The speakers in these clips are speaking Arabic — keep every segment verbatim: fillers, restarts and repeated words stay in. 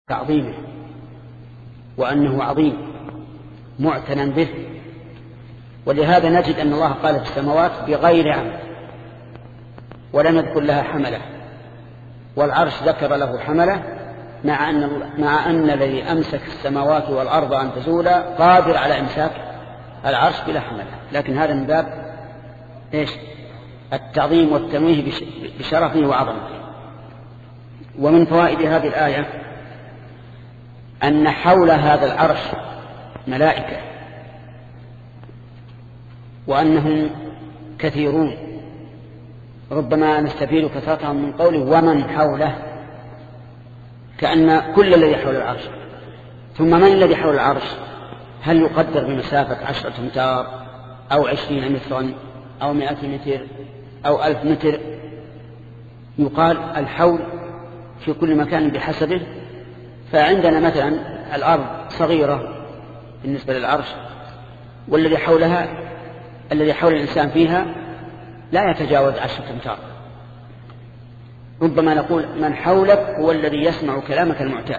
تعظيمه وأنه عظيم معتنى به. ولهذا نجد أن الله قال في السماوات بغير عمد ولم يذكر لها حمله، والعرش ذكر له حمله، مع أن, مع أن الذي أمسك السماوات والأرض أن تزولا قادر على إمساك العرش بلا حمله، لكن هذا من باب إيش؟ التعظيم والتنويه بشرفه وعظمته. ومن فوائد هذه الآية أن حول هذا العرش ملائكة وأنهم كثيرون، ربما نستفيد كثرتهم من قوله ومن حوله، كأن كل الذي حول العرش. ثم من الذي حول العرش؟ هل يقدر بمسافة عشرة أمتار أو عشرين مترا أو مئة متر أو ألف متر؟ يقال الحول في كل مكان بحسبه. فعندنا مثلا الأرض صغيرة بالنسبة للعرش، والذي حولها الذي حول الإنسان فيها لا يتجاوز عشرة أمتار. ربما نقول من حولك هو الذي يسمع كلامك المعتاد،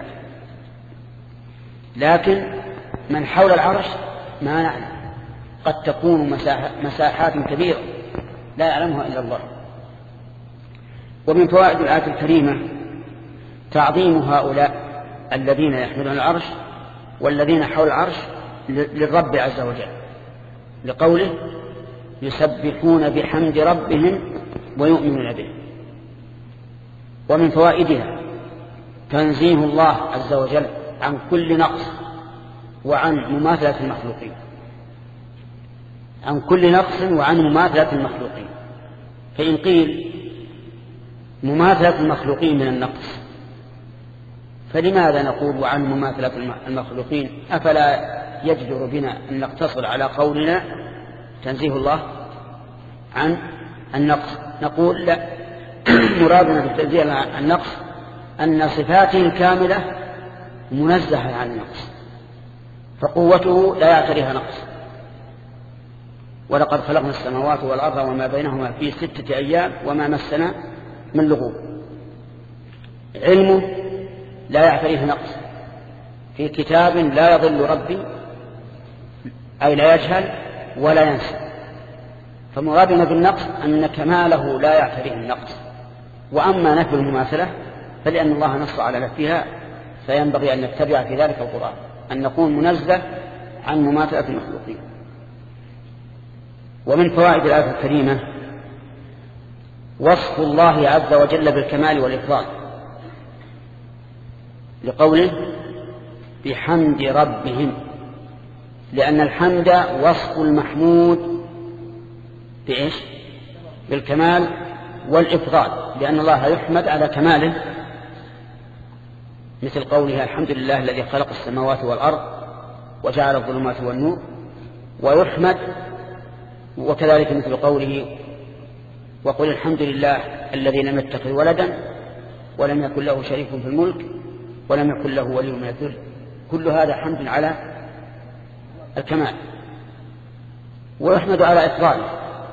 لكن من حول العرش ما نعلم، قد تكون مساحات كبيرة لا يعلمها إلا الله. ومن فوائد الآية الكريمة تعظيم هؤلاء الذين يحملون العرش والذين حول العرش للرب عز وجل، لقوله يسبحون بحمد ربهم ويؤمنون به. ومن فوائدها تنزيه الله عز وجل عن كل نقص وعن مماثلة المخلوقين، عن كل نقص وعن مماثلة المخلوقين. فإن قيل مماثلة المخلوقين من النقص، فلماذا نقول وعن مماثلة المخلوقين؟ أفلا يجدر بنا أن نقتصر على قولنا تنزيه الله عن النقص؟ نقول لا، مرادنا بالتنزيه عن النقص أن صفاته كاملة منزهة عن النقص، فقوته لا يعتريها نقص. ولقد خلقنا السماوات والأرض وما بينهما في ستة أيام وما مسنا من لغوب. علمه لا يعتريه نقص، في كتاب لا يضل ربي، أي لا يجهل ولا ينسى. فمرادنا بالنقص أن كماله لا يعتريه النقص. وأما نفي المماثلة فلأن الله نص على نفيها، فينبغي أن نتبع في ذلك القرآن، أن نكون منزه عن مماثلة المخلوقين. ومن فوائد الآية الكريمة وصف الله عز وجل بالكمال والإفضال، لقوله بحمد ربهم، لأن الحمد وصف المحمود بإيش؟ بالكمال والإفضال، لأن الله يحمد على كماله، مثل قولها الحمد لله الذي خلق السماوات والأرض وجعل الظلمات والنور. ويحمد وكذلك مثل قوله وقل الحمد لله الذي لم يتخذ ولدا ولم يكن له شريك في الملك ولم يكن له ولي من الذل. كل هذا حمد على الكمال. ويحمد على إفضاله،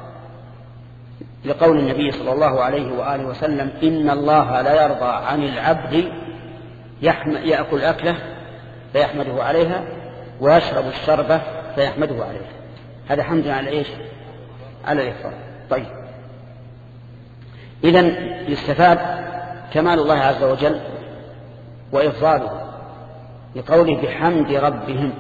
لقول النبي صلى الله عليه وآله وسلم إن الله لا يرضى عن العبد يأكل أكله فيحمده عليها ويشرب الشربة فيحمده عليها. هذا حمد على إيش؟ على الإفضال. طيب، إذن يستفاد كمال الله عز وجل وإفضاله لقوله بحمد ربهم.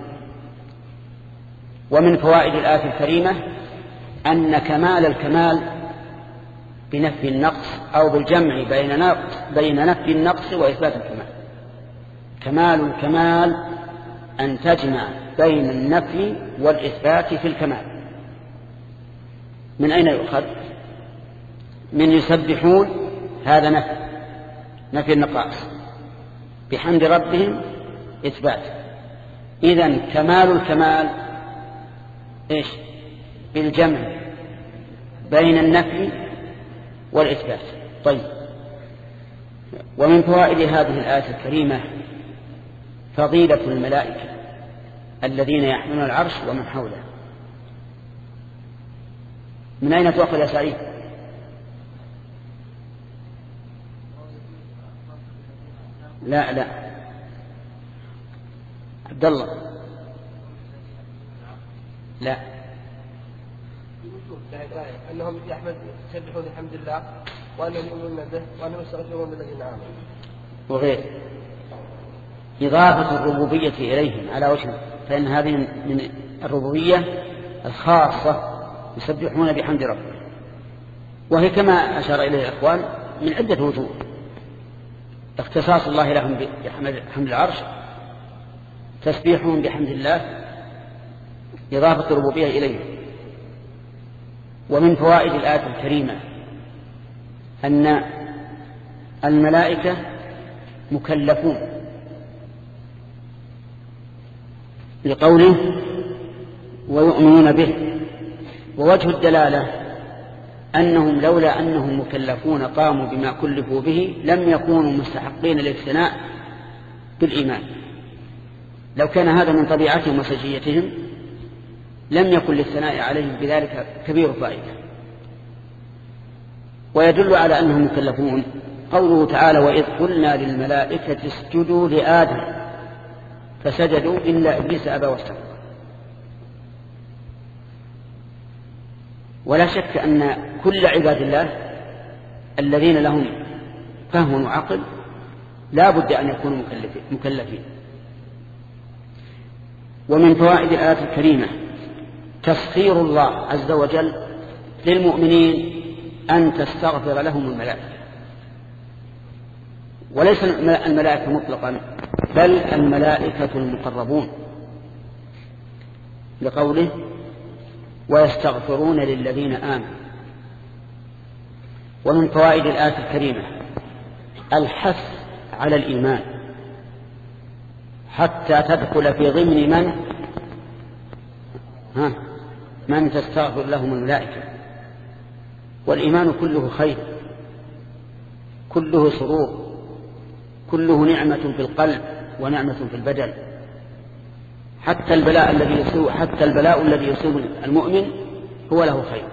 ومن فوائد الآية الكريمة أن كمال الكمال بنفي النقص أو بالجمع بين نقص بين نفي النقص وإثبات الكمال. كمال الكمال أن تجمع بين النفي والإثبات في الكمال. من أين يؤخذ؟ من يسبحون، هذا نفي نفي النقائص، بحمد ربهم إثبات. إذن كمال الكمال إيش؟ بالجمع بين النفي والإثبات. طيب، ومن فوائد هذه الآية الكريمة فضيلة الملائكة الذين يحملون العرش ومن حوله. من أين تؤخذ يا سعيد؟ لا لا عبد الله. لا، أنهم يحمد يسبحون الحمد لله وأنهم يؤمنون به وأنهم يستغفرون بالذين آمنوا وغير إضافة الربوبية إليهم على وجه، فإن هذه من الربوبية الخاصة يسبحون بحمد ربهم، وهي كما أشار إليه الإخوان من عدة وجوه. اختصاص الله لهم بحمد العرش، تسبيحهم بحمد الله، إضافة الربوبية إليه. ومن فوائد الآية الكريمة أن الملائكة مكلفون لقوله ويؤمنون به، ووجه الدلالة أنهم لولا أنهم مكلفون قاموا بما كلفوا به لم يكونوا مستحقين للثناء بالإيمان. لو كان هذا من طبيعتهم وسجيتهم لم يكن للثناء عليهم بذلك كبير فائدة. ويدل على أنهم مكلفون قوله تعالى وإذ قلنا للملائكة اسجدوا لآدم فسجدوا إلا إبليس أبى واستكبر. ولا شك أن كل عباد الله الذين لهم فهم وعقل لا بد أن يكونوا مكلفين. ومن فوائد الآية الكريمة تسخير الله عز وجل للمؤمنين أن تستغفر لهم الملائكة، وليس الملائكة مطلقا بل الملائكة المقربون، لقوله ويستغفرون للذين آمنوا. ومن فوائد الآية الكريمة الحث على الإيمان حتى تدخل في ضمن من ها من تستغفر لهم الملائكة. والإيمان كله خير، كله سرور، كله نعمة في القلب ونعمة في البدن. حتى البلاء الذي يصيب حتى البلاء الذي يصيب المؤمن هو له خير.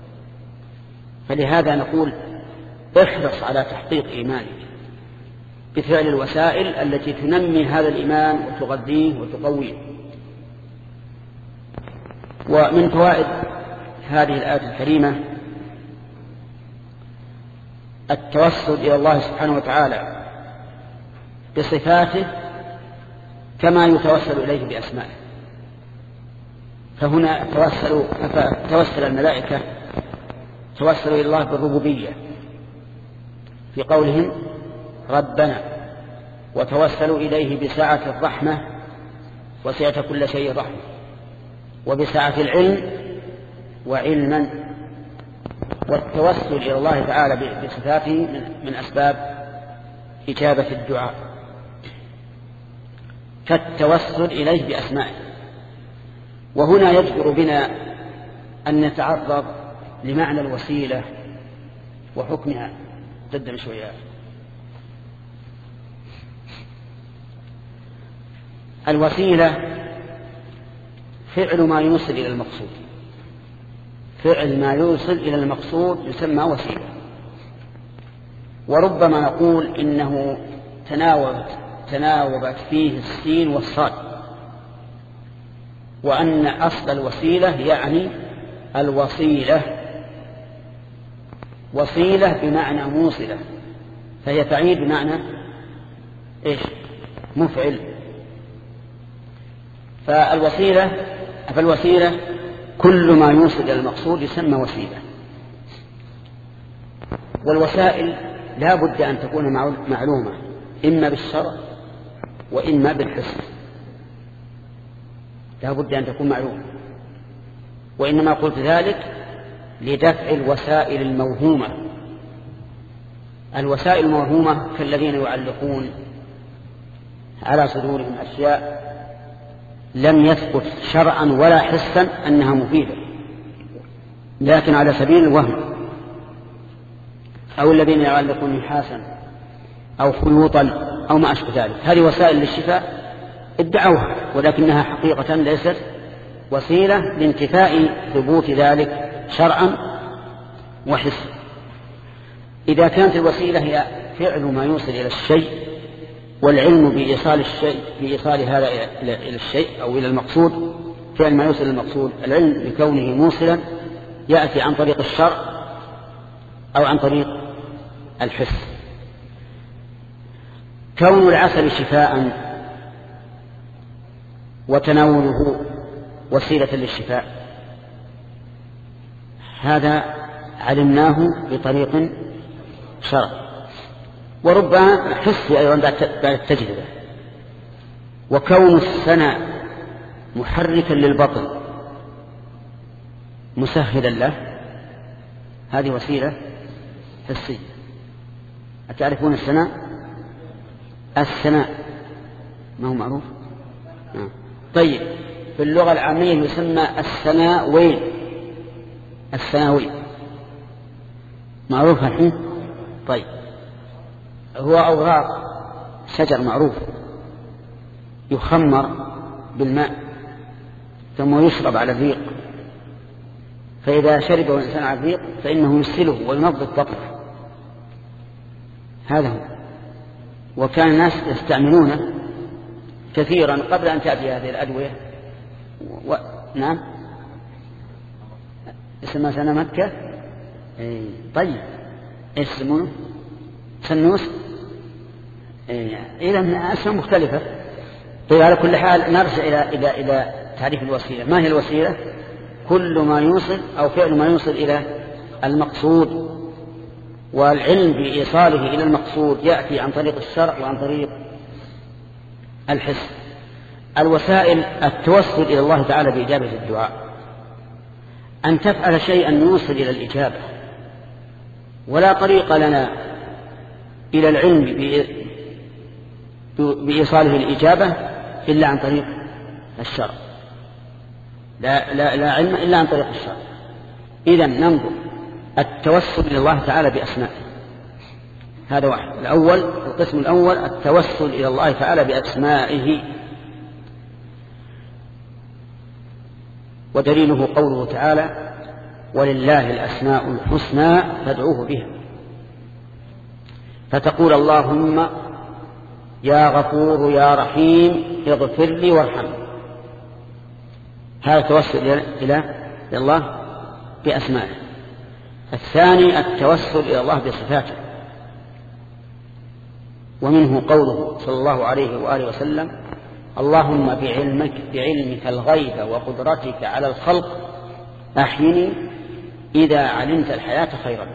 فلهذا نقول احرص على تحقيق إيمانك بفعل الوسائل التي تنمي هذا الإيمان وتغذيه وتقويه. ومن فوائد هذه الآية الكريمة التوسل إلى الله سبحانه وتعالى بصفاته كما يتوسل إليه بأسمائه. فهنا توسلوا توسل الملائكة توسلوا إلى الله بالربوبية في قولهم ربنا، وتوسلوا إليه بسعة الرحمة وسعة كل شيء رحمة، وبسعة العلم وعلما. والتوسل إلى الله تعالى بصفاته من أسباب إجابة الدعاء كالتوسل إليه بأسمائه. وهنا يجبر بنا أن نتعرض لمعنى الوسيلة وحكمها. قدم شوية. الوسيلة فعل ما يوصل إلى المقصود، فعل ما يوصل إلى المقصود يسمى وسيلة. وربما نقول إنه تناوبت تناوبت فيه السين والصاد، وأن أصل الوسيلة يعني الوصيلة، وصيلة بمعنى موصلة، فهي تعيد بمعنى إيش؟ مفعل. فالوسيلة فالوسيلة كل ما يوصل إلى المقصود يسمى وسيلة. والوسائل لا بد أن تكون معلومة إما بالشرع وإما بالحس، لا بد أن تكون معلومة. وإنما قلت ذلك لدفع الوسائل الموهومة. الوسائل الموهومة كالذين يعلقون على صدورهم أشياء لم يثبت شرعا ولا حسا أنها مفيدة، لكن على سبيل الوهم. أو الذين يعلقون نحاسا أو خيوطا أو ما أشبه ذلك، هذه وسائل للشفاء ادعوها، ولكنها حقيقة ليست وسيلة لانتفاء ثبوت ذلك شرعا وحسا. إذا كانت الوسيلة هي فعل ما يوصل إلى الشيء والعلم بإيصال الشيء بإيصال هذا إلى الشيء أو إلى المقصود، فعل ما يوصل المقصود. العلم بكونه موصلا يأتي عن طريق الشرع أو عن طريق الحس. كون العسل شفاء وتناوله وسيلة للشفاء هذا علمناه بطريق شرع، وربما حسي أيضا بعد التجربة. وكون السنة محركا للبطن مسهلا له هذه وسيلة حسية. أتعرفون السناء؟ السناء ما هو معروف؟ آه. طيب في اللغة العامية يسمى السناوين. السناوين معروف الحين؟ طيب هو أوراق شجر معروف يخمر بالماء ثم يشرب على الريق، فإذا شربه الإنسان على الريق فإنه يسله وينظف بطنه. هذا هو. وكان الناس يستعملونه كثيرا قبل أن تأتي هذه الأدوية. و... نعم اسمها سنة مكة. ايه. طيب ايش يسمونه؟ سنوس. ايه. إذا أسماء مختلفة. طيب على كل حال نرجع إلى إلى إلى تعريف الوسيلة. ما هي الوسيلة؟ كل ما يوصل أو فعل ما يوصل إلى المقصود، والعلم بإيصاله إلى المقصود يأتي عن طريق الشرع وعن طريق الحس. الوسائل التوسل إلى الله تعالى بإجابة الدعاء، أن تفعل شيئا يوصل إلى الإجابة، ولا طريق لنا إلى العلم بإيصاله الإجابة إلا عن طريق الشرع. لا, لا, لا علم إلا عن طريق الشرع. إذن ننظر التوسل إلى الله تعالى بأسمائه، هذا واحد. الأول القسم الأول التوسل إلى الله تعالى بأسمائه، ودليله قوله تعالى ولله الأسماء الحسنى فادعوه بها. فتقول اللهم يا غفور يا رحيم اغفر لي وارحمني. هذا توسل إلى الله بأسمائه. الثاني التوسل إلى الله بصفاته، ومنه قوله صلى الله عليه وآله وسلم اللهم بعلمك, بعلمك الغيب وقدرتك على الخلق أحيني إذا علمت الحياة خيرا.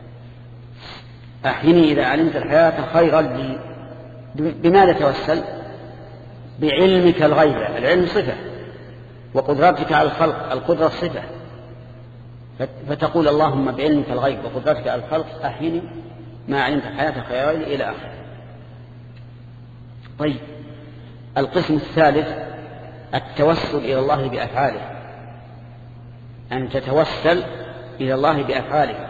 أحيني إذا علمت الحياة خيرا لي. بماذا توسل؟ بعلمك الغيب، العلم صفة، وقدرتك على الخلق، القدرة صفة. فتقول اللهم بعلمك الغيب وقدرتك على الخلق أحيني ما علمت الحياة خيرا لي إلى آخره. طيب القسم الثالث التوسل إلى الله بأفعاله، أن تتوسل إلى الله بأفعاله.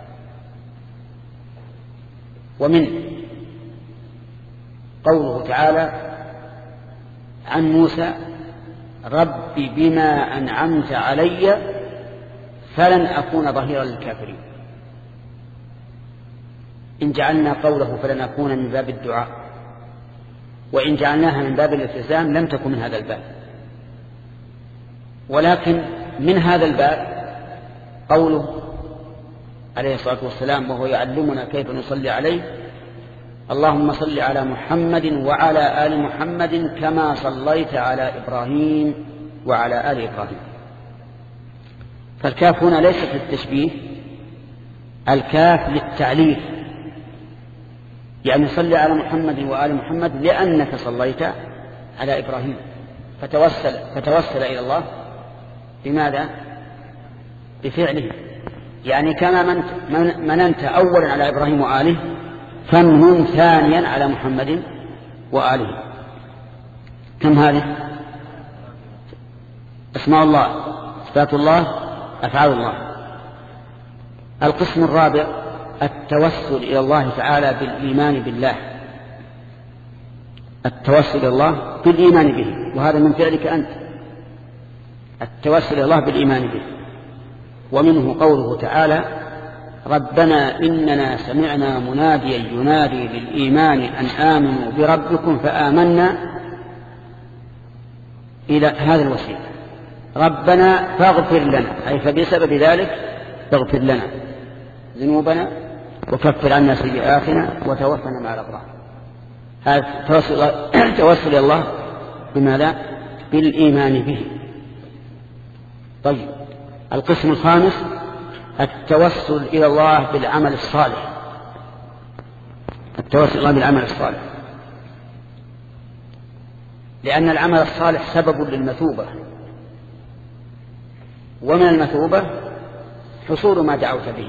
ومن قوله تعالى عن موسى رب بما أنعمت علي فلن أكون ظهيرا للكافرين. إن جعلنا قوله فلن أكون من باب الدعاء، وإن جعلناها من باب الالتزام لم تكن من هذا الباب. ولكن من هذا الباب قوله عليه الصلاة والسلام وهو يعلمنا كيف نصلي عليه اللهم صل على محمد وعلى آل محمد كما صليت على إبراهيم وعلى آل إبراهيم. فالكاف هنا ليست للتشبيه، الكاف للتعليف، يعني صل على محمد وآل محمد لأنك صليت على إبراهيم. فتوسل, فتوسل إلى الله بماذا؟ بفعله. يعني كما مننت أولا على إبراهيم وآله فمن ثانيا على محمد وآله. كم هذه؟ اسماء الله، صفات الله، أفعال الله. القسم الرابع التوسل إلى الله تعالى بالإيمان بالله، التوسل إلى الله بالإيمان به، وهذا من فعلك أنت، التوسل إلى الله بالإيمان به. ومنه قوله تعالى ربنا إننا سمعنا مناديا ينادي للإيمان أن آمنوا بربكم فآمنا إلى هذا الوسيلة. ربنا فاغفر لنا، أي فبسبب ذلك فاغفر لنا ذنوبنا وكفر عنا سيئاتنا وتوفنا مع الأبرار. هذا توسل إلى الله بماذا؟ بالإيمان به. طيب، القسم الخامس التوسل إلى الله بالعمل الصالح. التوسل إلى الله بالعمل الصالح، لأن العمل الصالح سبب للمثوبة، ومن المثوبة حصول ما دعوت به.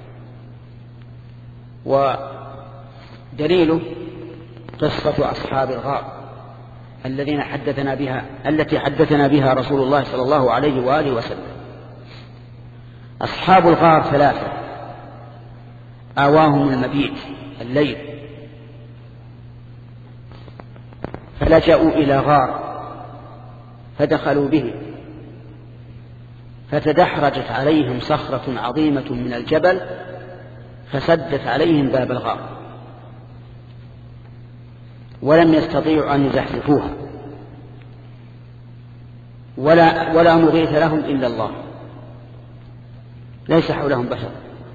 ودليله قصة أصحاب الغار الذين حدثنا بها التي حدثنا بها رسول الله صلى الله عليه وآله وسلم. أصحاب الغار ثلاثة آواهم المبيت الليل، فلجأوا إلى غار فدخلوا به، فتدحرجت عليهم صخرة عظيمة من الجبل فسدت عليهم باب الغار، ولم يستطيعوا أن يزحزحوها، ولا, ولا مغيث لهم إلا الله، ليس حولهم بشر.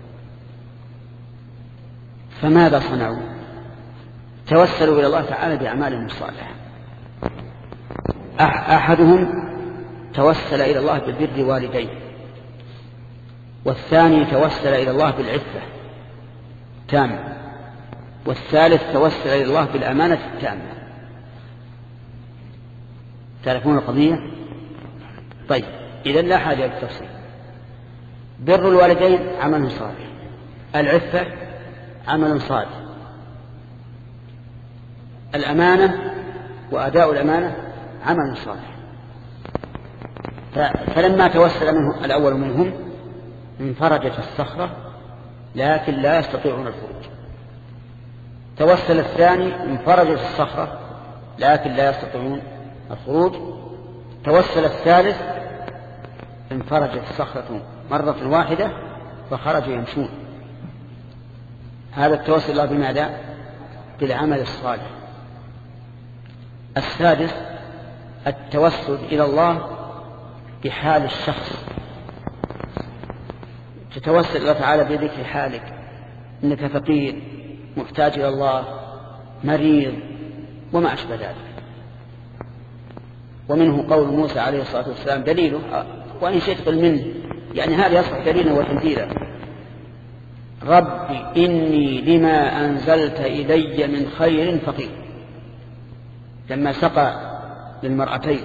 فماذا صنعوا؟ توسلوا إلى الله تعالى بأعمالهم الصالحة. أحدهم توسل إلى الله ببر والديه، والثاني توسل إلى الله بالعفة تامة، والثالث توسل إلى الله بالأمانة التامة. تعرفون القضية؟ طيب، إذن لا حاجة للتفصيل. بر الوالدين عمل صالح، العفة عمل صالح، الأمانة وأداء الأمانة عمل صالح. فلما توسل منه الأول منهم انفرجت الصخرة لكن لا يستطيعون الخروج. توسل الثاني انفرجت الصخرة لكن لا يستطيعون الخروج. توسل الثالث انفرجت الصخرة مرة واحدة فخرجوا يمشون. هذا التوسل الله بماذا؟ بالعمل الصالح. السادس التوسل إلى الله بحال الشخص، تتوسل الله تعالى بذكر حالك، إنك فقير محتاج إلى الله، مريض، وما أشبه ذلك. ومنه قول موسى عليه الصلاة والسلام دليله، وإن شئت قل منه، يعني هذا يصبح دليلا وتنزيلا: رب إني لما أنزلت إلي من خير فقير. لما سقى للمرأتين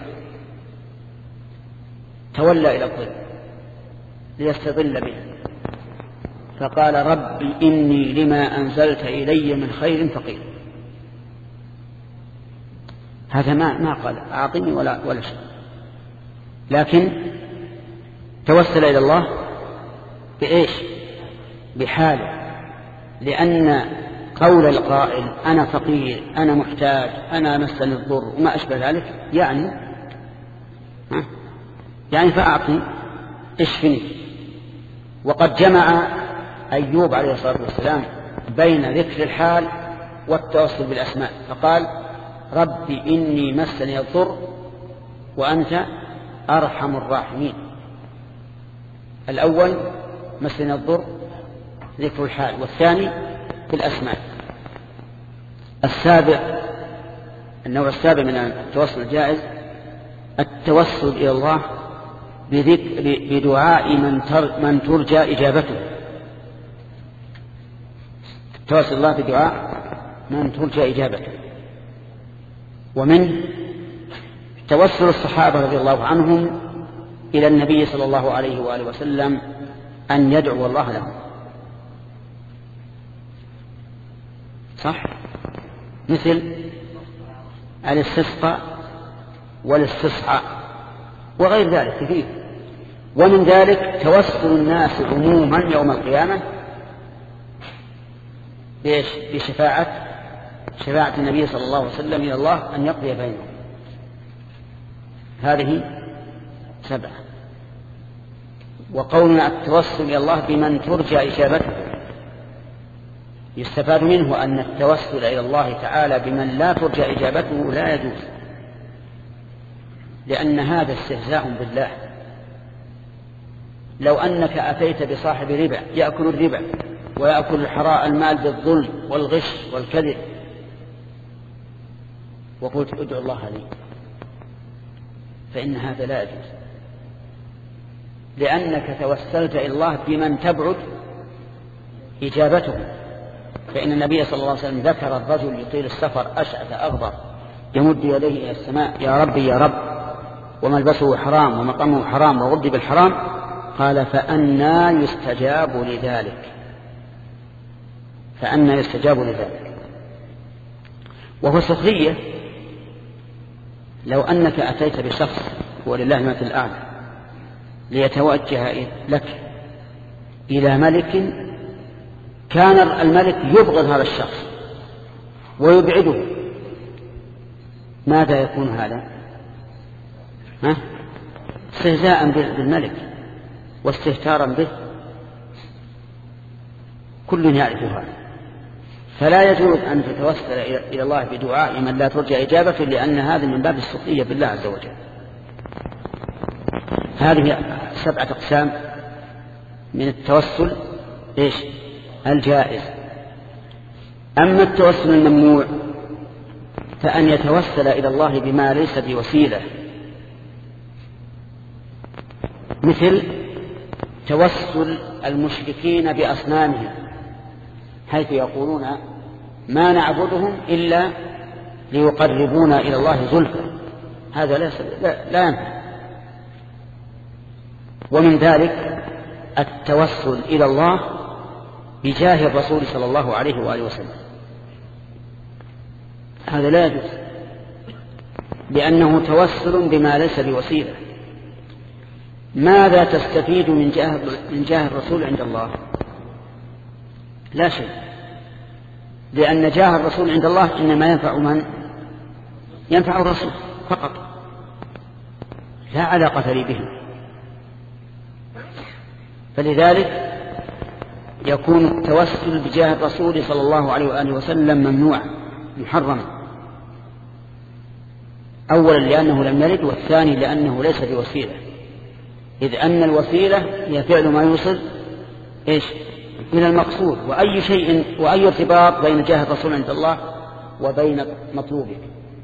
تولى إلى الظل ليستظل به، فقال رب إني لما أنزلت إلي من خير فقير. هذا ما ما قال أعطني ولا ولا شيء، لكن توسل إلى الله بإيش؟ بحاله، لأن قول القائل أنا فقير، أنا محتاج، أنا مسني الضر وما أشبه ذلك، يعني ها يعني فأعطني اشفني. وقد جمع أيوب عليه الصلاة والسلام بين ذكر الحال والتوسل بالأسماء، فقال رب إني مسني الضر وأنت أرحم الراحمين. الأول مسني الضر ذكر الحال، والثاني بالأسماء. السابع النوع السابع من التوسل الجائز التوسل إلى الله بذكر بدعاء من, من ترجى إجابته. التوسل الله بدعاء من ترجى إجابته. ومن توسل الصحابة رضي الله عنهم إلى النبي صلى الله عليه وآله وسلم أن يدعو الله لهم، صح؟ مثل الاستسقاء والاستصعاء وغير ذلك كثير. ومن ذلك توسل الناس عموما يوم القيامة بشفاعة شفاعة النبي صلى الله عليه وسلم إلى الله أن يقضي بينهم. هذه سبعة. وقولنا التوسل إلى الله بمن ترجى إجابته، يستفاد منه أن التوسل إلى الله تعالى بمن لا ترجى إجابته لا يجوز، لأن هذا استهزاء بالله. لو أنك أتيت بصاحب ربا يأكل الربا ويأكل الحراء المال بالظلم والغش والكذب وقلت ادعو الله لي، فإن هذا لا يجوز، لأنك توسلت إلى الله بمن تبعد إجابته. فإن النبي صلى الله عليه وسلم ذكر الرجل يطيل السفر أشعث أغبر يمد يديه إلى السماء يا ربي يا رب وملبسه حرام ومطعمه حرام وغذي بالحرام، قال فأنى يستجاب لذلك، فأنى يستجاب لذلك. وهو سخرية. لو أنك أتيت بشخص ولله مثل الأعلى ليتوجه لك إلى ملك، كان الملك يبغض هذا الشخص ويبعده، ماذا يكون هذا؟ ها؟ استهزاء بالملك واستهتارا به، كل يعرف هذا. فلا يجوز أن تتوسل إلى الله بدعاء من لا ترجى إجابته، لأن هذا من باب السخرية بالله عز وجل. هذه سبعة أقسام من التوسل إيش؟ الجائز. أما التوسل الممنوع فأن يتوسل إلى الله بما ليس بوسيلة، مثل توسل المشركين بأصنامهم، حيث يقولون ما نعبدهم إلا ليقربونا إلى الله زلفى، هذا لا, لا ينفع. ومن ذلك التوسل إلى الله بجاه الرسول صلى الله عليه وآله وسلم، هذا لا يجوز، لأنه توسل بما ليس بوسيلة. ماذا تستفيد من جاه, من جاه الرسول عند الله؟ لا شيء، لأن جاه الرسول عند الله إنما ينفع من ينفع الرسول فقط، لا علاقة لي به. فلذلك يكون التوسل بجاه الرسول صلى الله عليه وآله وسلم ممنوعا محرما، أولا لأنه لم يرد، والثاني لأنه ليس بوسيلة، إذ أن الوسيلة هي فعل ما يوصل إيش إلى المقصود، وأي شيء وأي ارتباط بين جاه الرسول عند الله وبين مطلوبه.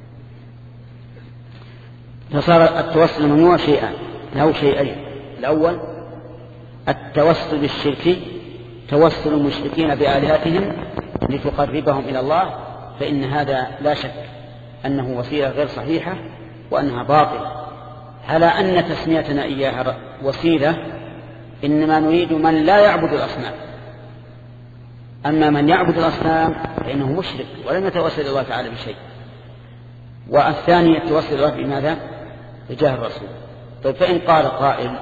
فصار التوسل ممنوع شيئان له شيئين: الأول التوسل الشركي، توسل المشركين بآلهتهم لتقربهم إلى الله، فإن هذا لا شك أنه وسيلة غير صحيحة وأنها باطلة، على أن تسميتنا إياها وسيلة إنما نريد من لا يعبد الأصنام. أما من يعبد الأصنام فإنه مشرك ولم يتوسل الله تعالى بشيء. والثاني التوسل الله بماذا؟ بجاه الرسول. طيب فإن قال قائل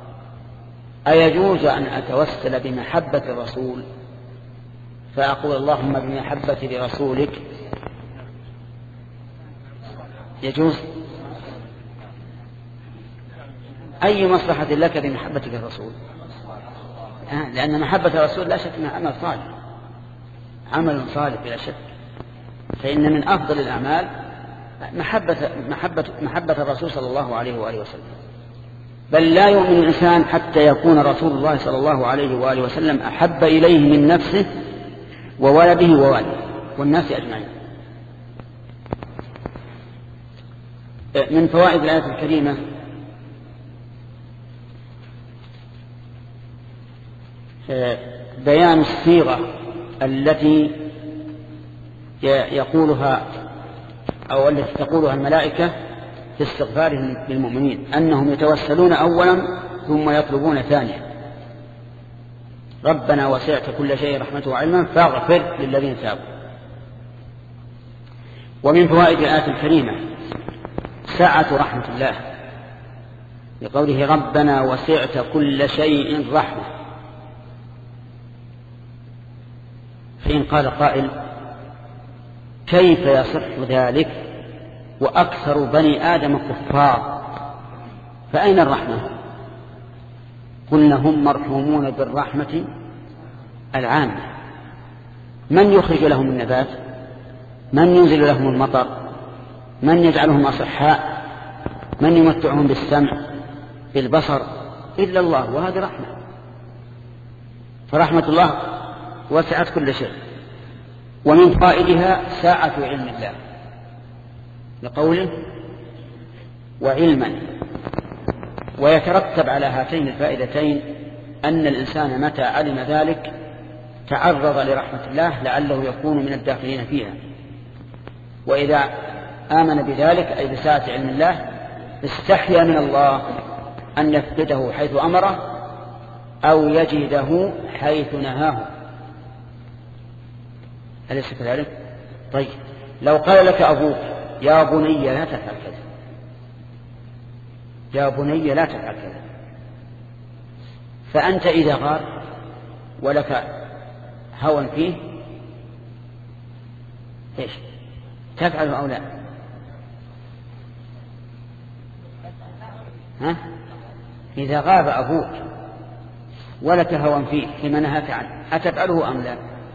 أيجوز أن أتوسل بمحبة الرسول فأقول اللهم بمحبة لرسولك؟ يجوز. أي مصلحة لك بمحبتك الرسول؟ آه لأن محبة الرسول لا شك أنها عمل صالح، عمل صالح بلا شك، فإن من أفضل الأعمال محبة, محبة, محبة الرسول صلى الله عليه وآله وسلم. بل لا يؤمن الإنسان حتى يكون رسول الله صلى الله عليه وآله وسلم أحب إليه من نفسه وولده ووالده والناس أجمعين. من فوائد الآية الكريمة بيان الصيغة التي يقولها أو التي تقولها الملائكة في استغفارهم للمؤمنين، أنهم يتوسلون أولا ثم يطلبون ثانيا: ربنا وسعت كل شيء رحمة وعلما فاغفر للذين تابوا. ومن فوائد الآية الكريمة سعة رحمة الله، لقوله ربنا وسعت كل شيء رحمة. فإن قال قائل كيف يصح ذلك وأكثر بني آدم كفار، فأين الرحمة؟ قلنا هم مرحومون بالرحمة العامة، من يخرج لهم النبات؟ من ينزل لهم المطر؟ من يجعلهم أصحاء؟ من يمتعهم بالسمع بالبصر؟ إلا الله، وهذه رحمة. فرحمة الله وسعت كل شيء. ومن فائدها ساعة علم الله لقوله وعلما. ويترتب على هاتين الفائدتين أن الإنسان متى علم ذلك تعرض لرحمة الله لعله يكون من الداخلين فيها، وإذا آمن بذلك أي بساعة علم الله استحيا من الله أن يفقده حيث أمره أو يجده حيث نهاه. أليس كذلك؟ طيب لو قال لك أبوك يا بني لا تفعل كذا، يا بني لا تفعل كذا، فأنت إذا غار ولك هوى فيه إيش تفعل أو لا؟ ها؟ إذا غاب أبوك ولك هوى فيه فيما نهاك عنه أتفعله أم لا؟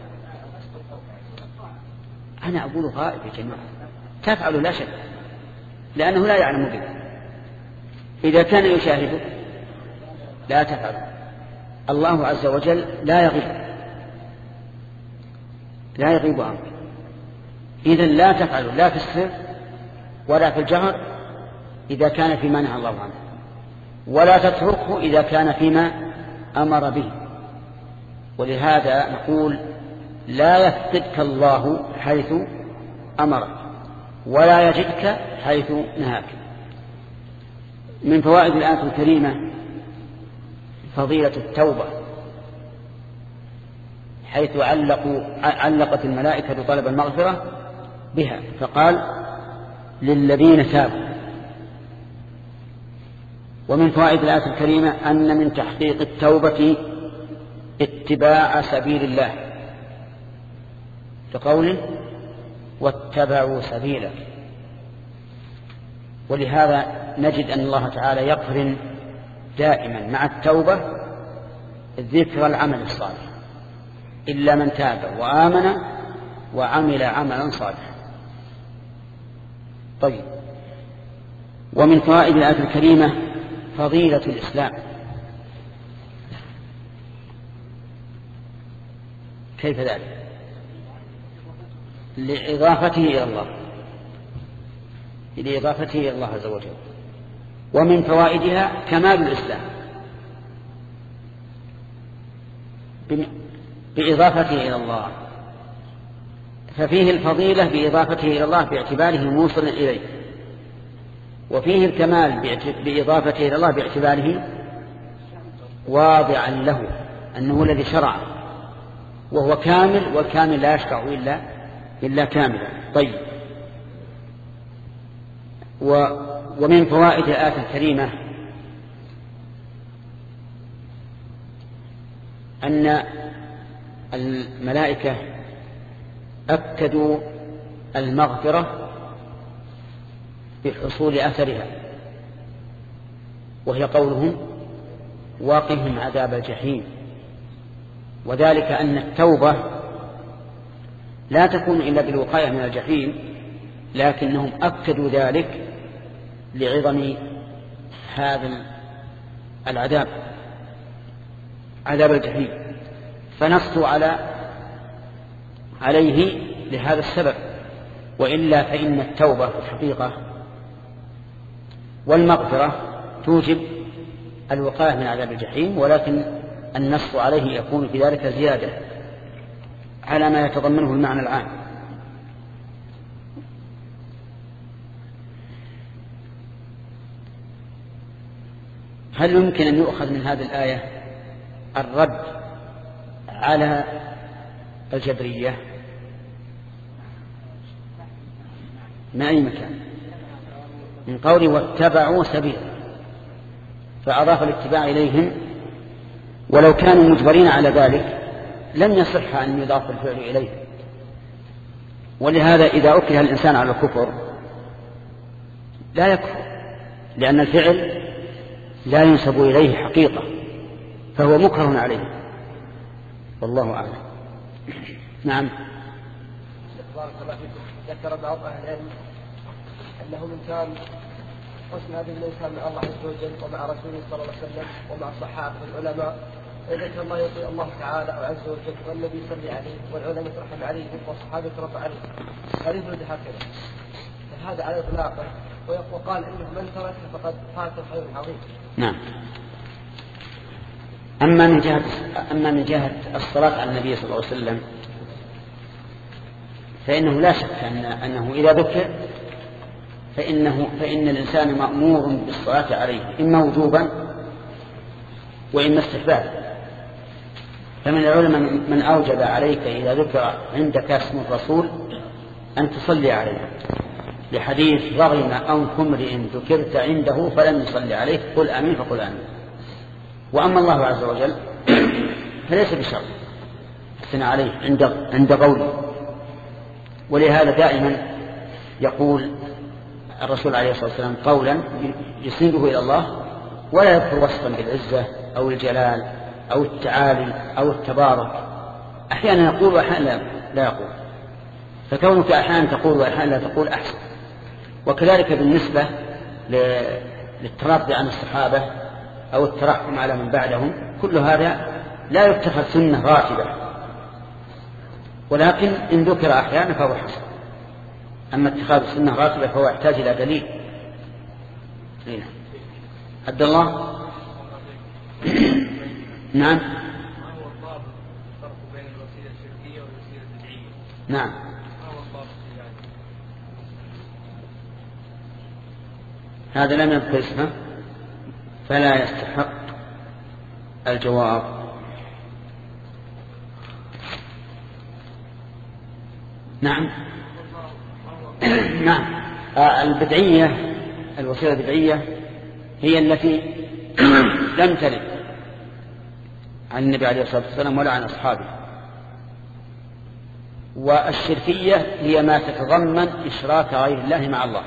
أنا أقول غائب يا جماعة، تفعل لا شك، لأنه لا يعلم بك. إذا كان يشاهدك لا تفعل. الله عز وجل لا يغيب، لا يغيب عنك، إذن لا تفعل لا في السر ولا في الجهر إذا كان فيما نهى الله عنه، ولا تتركه إذا كان فيما أمر به. ولهذا نقول لا يفقدك الله حيث أمرك ولا يجدك حيث نهاك. من فوائد الآية الكريمة فضيلة التوبة، حيث علقوا علقت الملائكة طلب المغفرة بها فقال للذين تابوا. ومن فوائد الآية الكريمة أن من تحقيق التوبة اتباع سبيل الله، كقوله واتبعوا سبيلك. ولهذا نجد أن الله تعالى يقرن دائما مع التوبة ذكر العمل الصالح، إلا من تاب وآمن وعمل عملا صالحا. طيب ومن فوائد الآية الكريمة فضيلة الإسلام. كيف ذلك؟ لإضافته إلى الله، لإضافته إلى الله عز وجل. ومن فوائدها كمال الإسلام بإضافته إلى الله، ففيه الفضيلة بإضافته إلى الله باعتباره موصلا إليه، وفيه الكمال بإضافته إلى الله باعتباره واضعا له أنه الذي شرع، وهو كامل، والكامل لا يشرع إلا إلا كاملا. طيب و ومن فوائد الآية الكريمة أن الملائكة أكدوا المغفرة بحصول أثرها، وهي قولهم واقهم عذاب الجحيم. وذلك أن التوبة لا تكون إلا بالوقاية من الجحيم، لكنهم أكدوا ذلك لعظم هذا العذاب، عذاب الجحيم، فنصوا على عليه لهذا السبب. وإلا فإن التوبة في الحقيقة والمغفرة توجب الوقاية من عذاب الجحيم، ولكن النص عليه يكون في ذلك زيادة على ما يتضمنه المعنى العام. هل يمكن أن يؤخذ من هذه الآية الرد على الجبرية؟ ما أي مكان من قوله واتبعوا سبيل، فأضاف الاتباع إليهم، ولو كانوا مجبرين على ذلك لم يصح أن يضاف الفعل إليه. ولهذا إذا أكره الإنسان على الكفر لا يكفر، لأن الفعل لا ينسب إليه حقيقة، فهو مكره عليه، والله أعلم. نعم. بارك الله فيكم. ذكر بعض أهل العلم أنه من كان حسن هذه الإنسان مع الله عز وجل ومع رسوله صلى الله عليه وسلم ومع الصحابة والعلماء، إذا كان الله يطيع الله تعالى عز وجل والنبي يصلي عليه والعلماء يترحم عليه والصحابة يترفع عليه، هذه يفرد هكذا، فهذا على إطلاقه. وقال إنه من ترك فقد فات الخير العظيم. نعم. أما من جهة أما من جهة الصلاة على النبي صلى الله عليه وسلم فإنه لا شك أن أنه إذا ذكر فإنه فإن الإنسان مأمور بالصلاة عليه إما وجوبا وإما استحبابا. فمن العلماء من أوجب عليك إذا ذكر عندك اسم الرسول أن تصلي عليه، لحديث رغم أنف امرئ ذكرت عنده فلم يصلي عليه قل آمين فقل آمين. وأما الله عز وجل فليس بشرط الثناء عليه عند عند قوله. ولهذا دائما يقول الرسول عليه الصلاة والسلام قولا يسنده إلى الله ولا يذكر وصفا بالعزة أو الجلال أو التعالي أو التبارك، أحيانا يقول وأحيانا لا يقول، فكونك أحيانا تقول وأحيانا لا تقول أحسن. وكذلك بالنسبة للتراضي عن الصحابة أو الترحم على من بعدهم، كل هذا لا يتخذ سنة راتبة، ولكن إن ذكر أحيانا فهو حسن. أما اتخاذ السنة راتبة فهو يحتاج إلى دليل. هنا عبد الله. نعم. ما هو الضابط الفرق بين الوسيلة الشركية والوسيلة البدعية؟ نعم. ما هو الضابط في ذلك؟ هذا لم يذكر اسمه فلا يستحق الجواب. نعم. نعم. البدعية الوسيلة البدعية هي التي لم ترد عن النبي عليه الصلاة والسلام ولا عن أصحابه. والشركية هي ما تتضمن إشراك غير الله مع الله،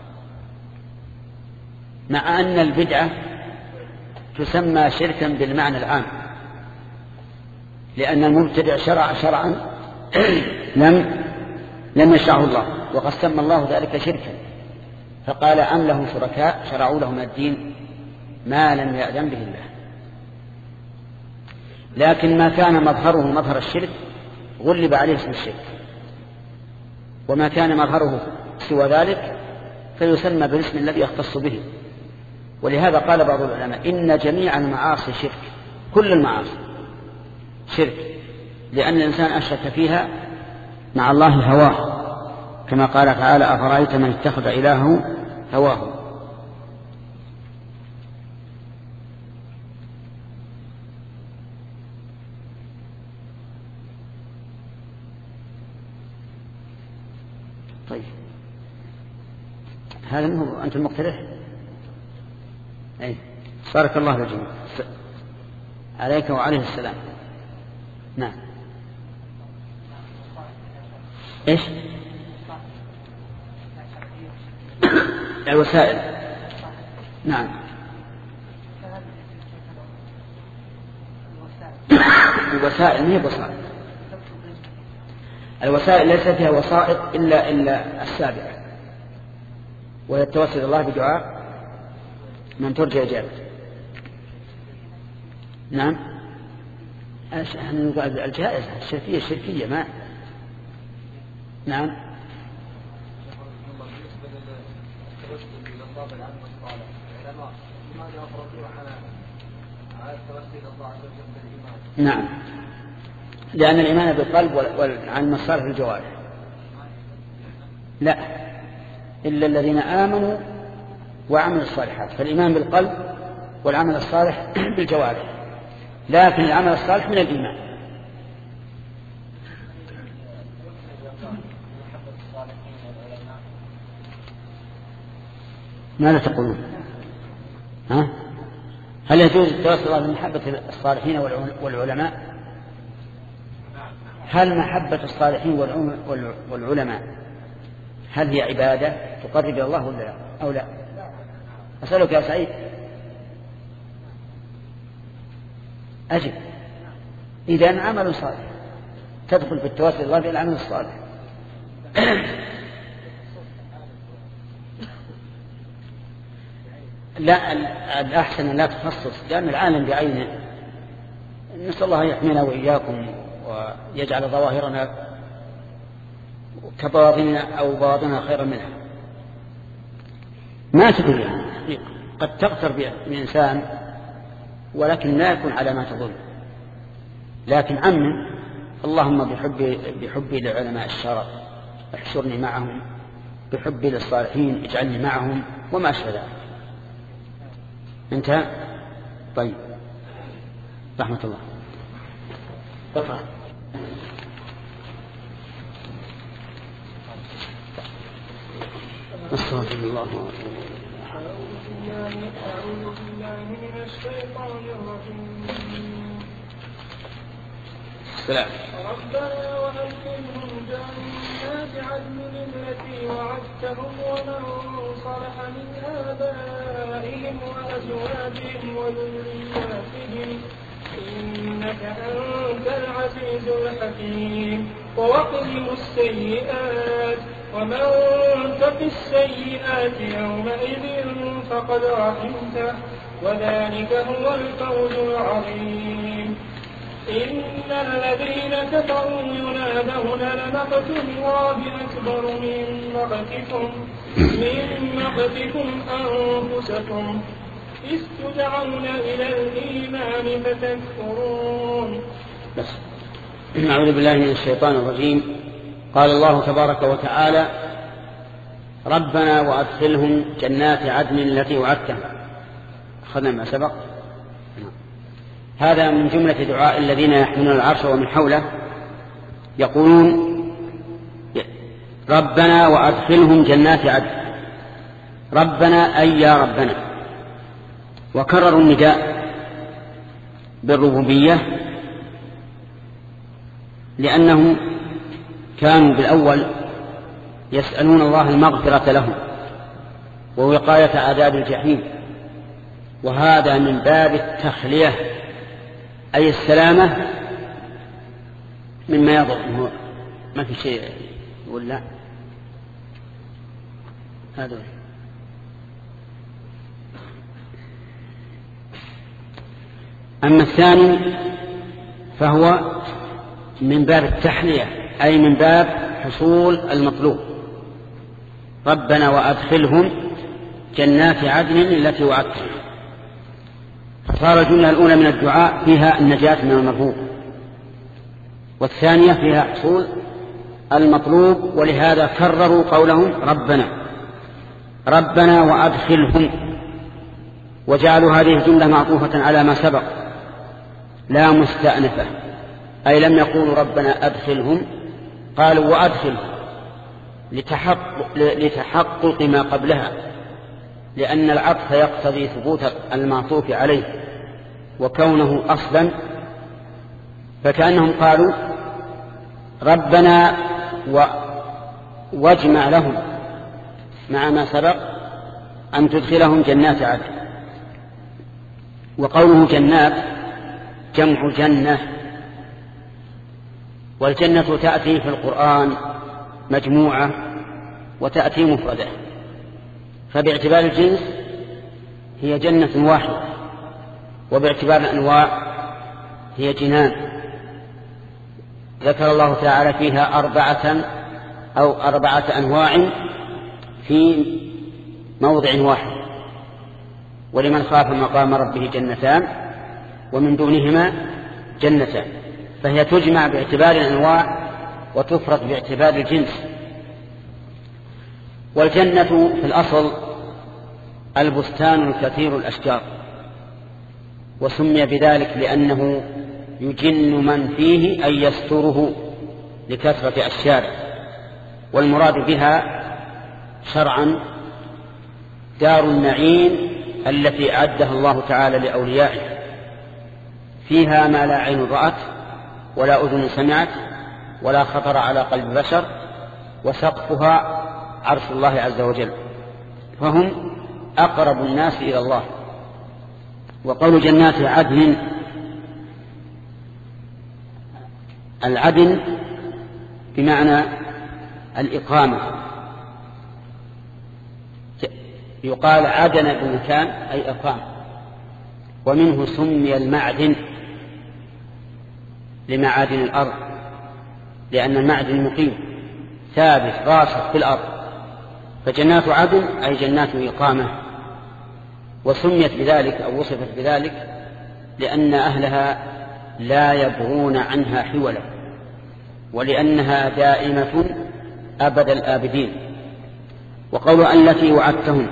مع أن البدعة تسمى شركا بالمعنى العام، لأن المبتدع شرع شرعا لم لم يشرعه الله، وقد سمى الله ذلك شركا، فقال أم لهم شركاء شرعوا لهم الدين ما لم يأذن به الله. لكن ما كان مظهره مظهر الشرك غلب عليه اسم الشرك، وما كان مظهره سوى ذلك فيسمى بالاسم الذي يختص به. ولهذا قال بعض العلماء إن جميع المعاصي شرك، كل المعاصي شرك، لأن الإنسان أشرك فيها مع الله هواه، كما قال تعالى أفرأيت من اتخذ إلهه هواه. طيب هذا منه أنت المقترح. أي بارك الله للجميع. عليك وعليه السلام. نعم. إيش الوسائل؟ نعم. الوسائل ما هي وسائل، الوسائل ليس فيها وسائط إلا إلا السابعة، وهي التوسل الله بدعاء من ترجى إجابته. نعم. الجائزة الشركية الشركية ما. نعم. نعم، لأن الإيمان بالقلب والعلم الصالح بالجوارح. لا، إلا الذين آمنوا وعملوا الصالحات، فالإيمان بالقلب والعمل الصالح بالجوارح، لكن العمل الصالح من الإيمان. ماذا تقولون؟ ها؟ هل يجوز التوسل بمحبة الصالحين والعلماء؟ هل محبة الصالحين والعلماء هل هي عبادة تقرب إلى الله ولا لا؟ أو لا؟ أسألك يا سعيد. أجب. إذن عمل صالح تدخل في التوسل الله بالعمل الصالح. لا، الأحسن لا تخصص، لأن العالم بعينه. نسأل الله يحمينا وإياكم ويجعل ظواهرنا كباطننا أو باطننا خيرا منها. ما تدري يعني قد تغتر بإنسان ولكن لا يكون على ما تظن، لكن عمن اللهم بحبي, بحبي لعلماء الشرع احشرني معهم، بحبي للصالحين اجعلني معهم، وما أشبه ذلك. انتهى. طيب، رحمة الله. تفضل. استغفر الله. أعوذ بالله من الشيطان الرجيم. السلام. ربنا وأدخلهم جنات عدن التي وعدتهم ومن صلح من آبائهم وأزواجهم وذرياتهم إنك أنت العزيز الحكيم. ووقهم السيئات ومن تق السيئات يومئذ فقد رحمته وذلك هو الفوز العظيم. إن الذين كفروا ينادون لمقت الله أكبر من مقتكم من مقتكم أنفسكم إذ تدعون إلى الإيمان فتكفرون. بس. أعوذ بالله من الشيطان الرجيم. قال الله تبارك وتعالى: ربنا وأدخلهم جنات عدن التي وعدتها. أخذنا ما سبق. هذا من جملة دعاء الذين يحملون العرش ومن حوله، يقولون: ربنا وأدخلهم جنات عدن. ربنا أي يا ربنا. وكرروا النداء بالربوبية لأنهم كانوا بالأول يسألون الله المغفرة لهم ووقاية عذاب الجحيم، وهذا من باب التخلية أي السلامة مما يضر. ما في شيء يقول لا هذا. أما الثاني فهو من باب التحلية أي من باب حصول المطلوب. ربنا وأدخلهم جنات عدن التي وعدتهم. فصار الجملة الأولى من الدعاء فيها النجاة من المرهوب، والثانية فيها حصول المطلوب، ولهذا كرروا قولهم ربنا ربنا وأدخلهم، وجعلوا هذه الجملة معطوفة على ما سبق لا مستأنفة، أي لم يقولوا ربنا أدخلهم، قالوا وأدخلهم لتحقق, لتحقق ما قبلها، لأن العطف يقتضي ثبوت المعطوف عليه وكونه أصلا، فكأنهم قالوا ربنا واجمع لهم مع ما سبق أن تدخلهم جنات عدن. وقوله جنات جمع جنة، والجنة تأتي في القرآن مجموعة وتأتي مفردة، فباعتبار الجنس هي جنة واحدة، وباعتبار الأنواع هي جنان. ذكر الله تعالى فيها أربعة أو أربعة أنواع في موضع واحد: ولمن خاف مقام ربه جنتان ومن دونهما جنتان، فهي تجمع باعتبار الأنواع وتفرد باعتبار الجنس. والجنة في الأصل البستان الكثير الأشجار، وسمي بذلك لأنه يجن من فيه أي يستره لكثرة أشجاره. والمراد بها شرعا دار النعيم التي أعدها الله تعالى لأوليائه، فيها ما لا عين رأت ولا أذن سمعت ولا خطر على قلب بشر، وسقفها عرش الله عز وجل، فهم أقرب الناس إلى الله. وقول جنات عدن العدن بمعنى الإقامة، يقال عدن بمكان أي أقام. ومنه سمي المعدن لمعادن الأرض، لأن المعدن مقيم ثابت راسخ في الأرض، فجنات عدن أي جنات إقامة. وسميت بذلك أو وصفت بذلك لأن أهلها لا يبغون عنها حولا، ولأنها دائمة أبد الآبدين. وقول التي وعدتهم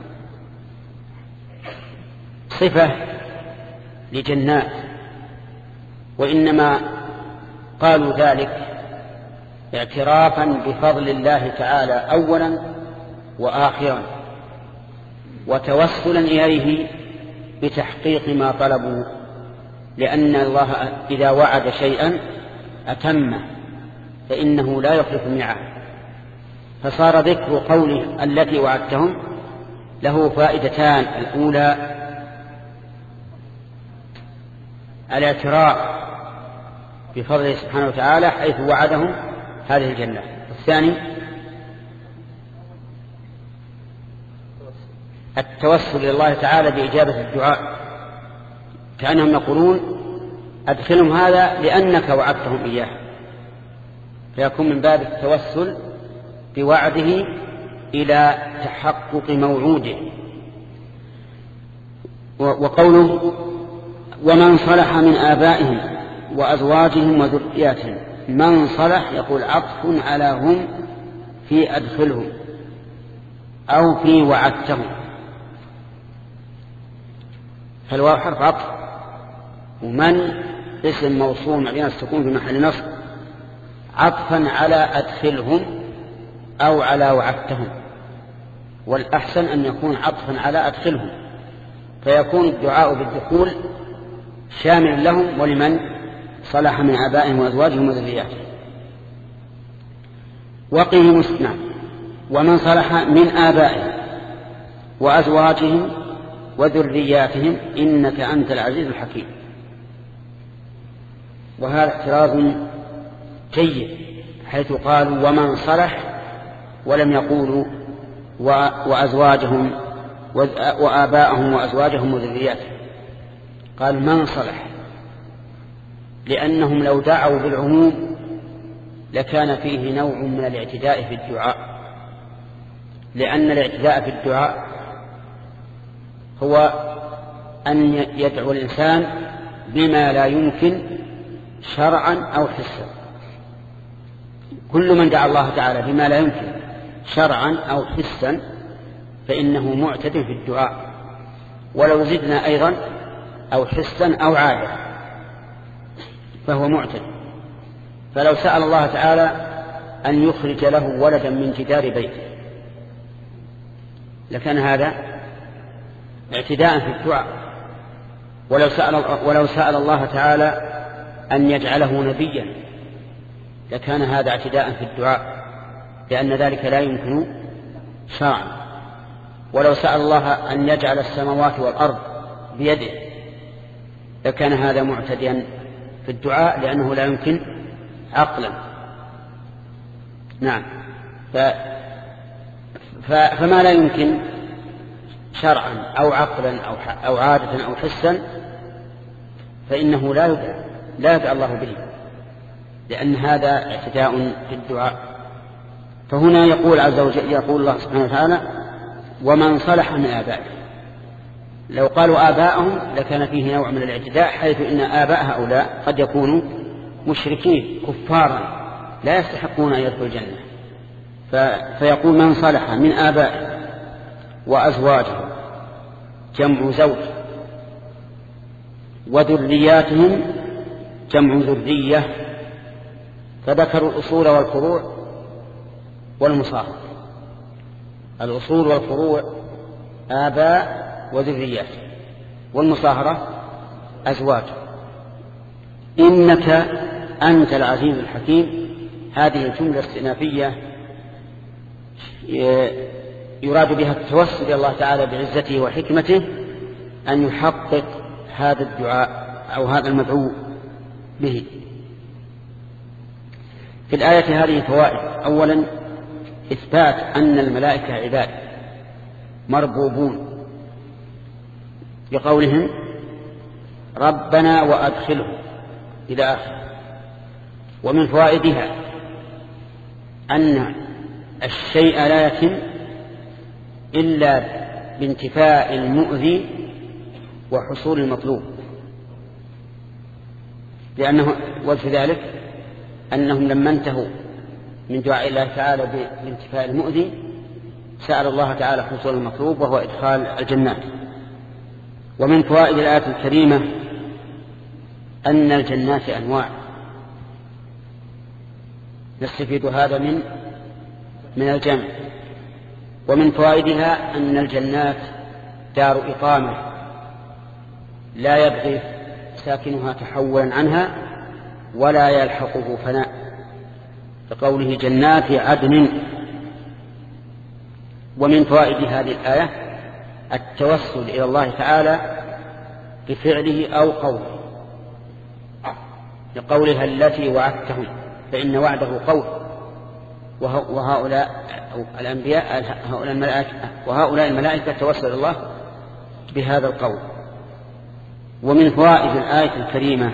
صفة لجنات، وإنما قالوا ذلك اعترافا بفضل الله تعالى أولا وآخرا، وتوسلا إليه بتحقيق ما طلبوا، لأن الله إذا وعد شيئا أتمه، فإنه لا يخلف الميعاد. فصار ذكر قوله التي وعدتهم له فائدتان: الأولى الاعتراف بفضله سبحانه وتعالى حيث وعدهم هذه الجنة، الثاني التوسل إلى الله تعالى بإجابة الدعاء، كأنهم يقولون أدخلهم هذا لأنك وعدتهم إياه، فيكون من باب التوسل بوعده إلى تحقق موعوده. وقوله ومن صلح من آبائهم وأزواجهم وذرياتهم، من صلح يقول عطف على هم في أدخلهم أو في وعدتهم، فالواو حرف عطف، ومن اسم موصول مبني على السكون في محل نصب عطفا على أدخلهم أو على وعدتهم، والأحسن أن يكون عطفا على أدخلهم، فيكون الدعاء بالدخول شامل لهم ولمن صلح من آبائهم وأزواجهم وذرياتهم. وقهم اسمع ومن صلح من آبائهم وأزواجهم وذرياتهم إنك أنت العزيز الحكيم. وهذا احتراز جيد حيث قالوا ومن صلح ولم يقولوا وأزواجهم وآبائهم وأزواجهم وذرياتهم، قال من صلح، لأنهم لو دعوا بالعموم لكان فيه نوع من الاعتداء في الدعاء، لأن الاعتداء في الدعاء هو أن يدعو الإنسان بما لا يمكن شرعا أو حسا. كل من دعا الله تعالى بما لا يمكن شرعا أو حسا فإنه معتد في الدعاء، ولو زدنا أيضا أو حسا أو عادة فهو معتد. فلو سأل الله تعالى أن يخرج له ولدا من جدار بيته لكان هذا اعتداء في الدعاء، ولو سأل, ولو سأل الله تعالى أن يجعله نبيا لكان هذا اعتداء في الدعاء، لأن ذلك لا يمكن شرعا. ولو سأل الله أن يجعل السماوات والأرض بيده لكان هذا معتديا في الدعاء، لأنه لا يمكن عقلا. نعم. ف... ف... فما لا يمكن شرعا أو عقلا أو, ح... أو عادة أو حسا فإنه لا يدعى لا يدعى الله به، لأن هذا اعتداء في الدعاء. فهنا يقول عز وجل يقول الله سبحانه وتعالى ومن صلح من آبائهم. لو قالوا آبائهم لكان فيه نوع من الاعتداء، حيث إن آباء هؤلاء قد يكونوا مشركين كفارا لا يستحقون أن يدخلوا الجنة، ف... فيقول من صلح من آبائهم وأزواجهم جمع زوج، وذرياتهم جمع ذرية، فذكروا الأصول والفروع والمصاهرة. الأصول والفروع آباء وذريات، والمصاهرة أزواج. إنك أنت العزيز الحكيم، هذه الجملة استئنافية يراد بها التوسل إلى الله تعالى بعزته وحكمته أن يحقق هذا الدعاء أو هذا المدعو به. في الآية هذه فوائد. أولا إثبات أن الملائكة عباد مربوبون بقولهم ربنا وأدخلهم إلى آخر. ومن فوائدها أن الشيء لا يتم إلا بانتفاء المؤذي وحصول المطلوب، لأنه وفي ذلك أنهم لما انتهوا من دعاء الله تعالى بانتفاء المؤذي سأل الله تعالى حصول المطلوب وهو إدخال الجنات. ومن فوائد الآية الكريمة أن الجنات أنواع، نستفيد هذا من من الجمع. ومن فوائدها أن الجنات دار إقامة لا يبغي ساكنها تحولا عنها ولا يلحقه فناء، كقوله جنات عدن. ومن فوائد هذه الآية التوسل إلى الله تعالى بفعله أو قوله، لقولها التي وعدتهم فإن وعده قول، وهؤلاء الأنبياء هؤلاء الملائكة وهؤلاء الملائكة توسل الله بهذا القول. ومن فوائد الآية الكريمة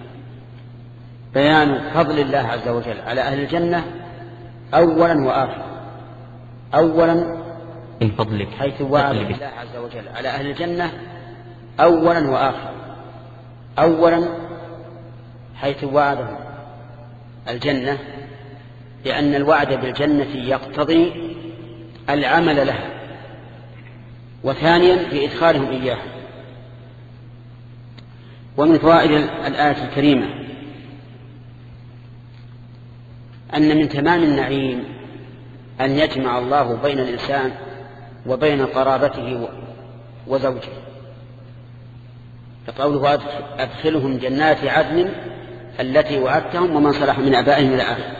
بيان فضل الله عز وجل على أهل الجنة أولا وآخرا. أولا من فضلك حيث وعد الله عز وجل على أهل الجنة أولا وآخرا. أولا حيث وعدهم الجنة، لأن الوعد بالجنة يقتضي العمل لها. وثانيا بإدخالهم إياها. ومن فوائد الآية الكريمة أن من تمام النعيم أن يجمع الله بين الإنسان وبين قرابته وزوجه، فقوله أدخلهم جنات عدن التي وعدتهم ومن صلح من آبائهم إلى آخره.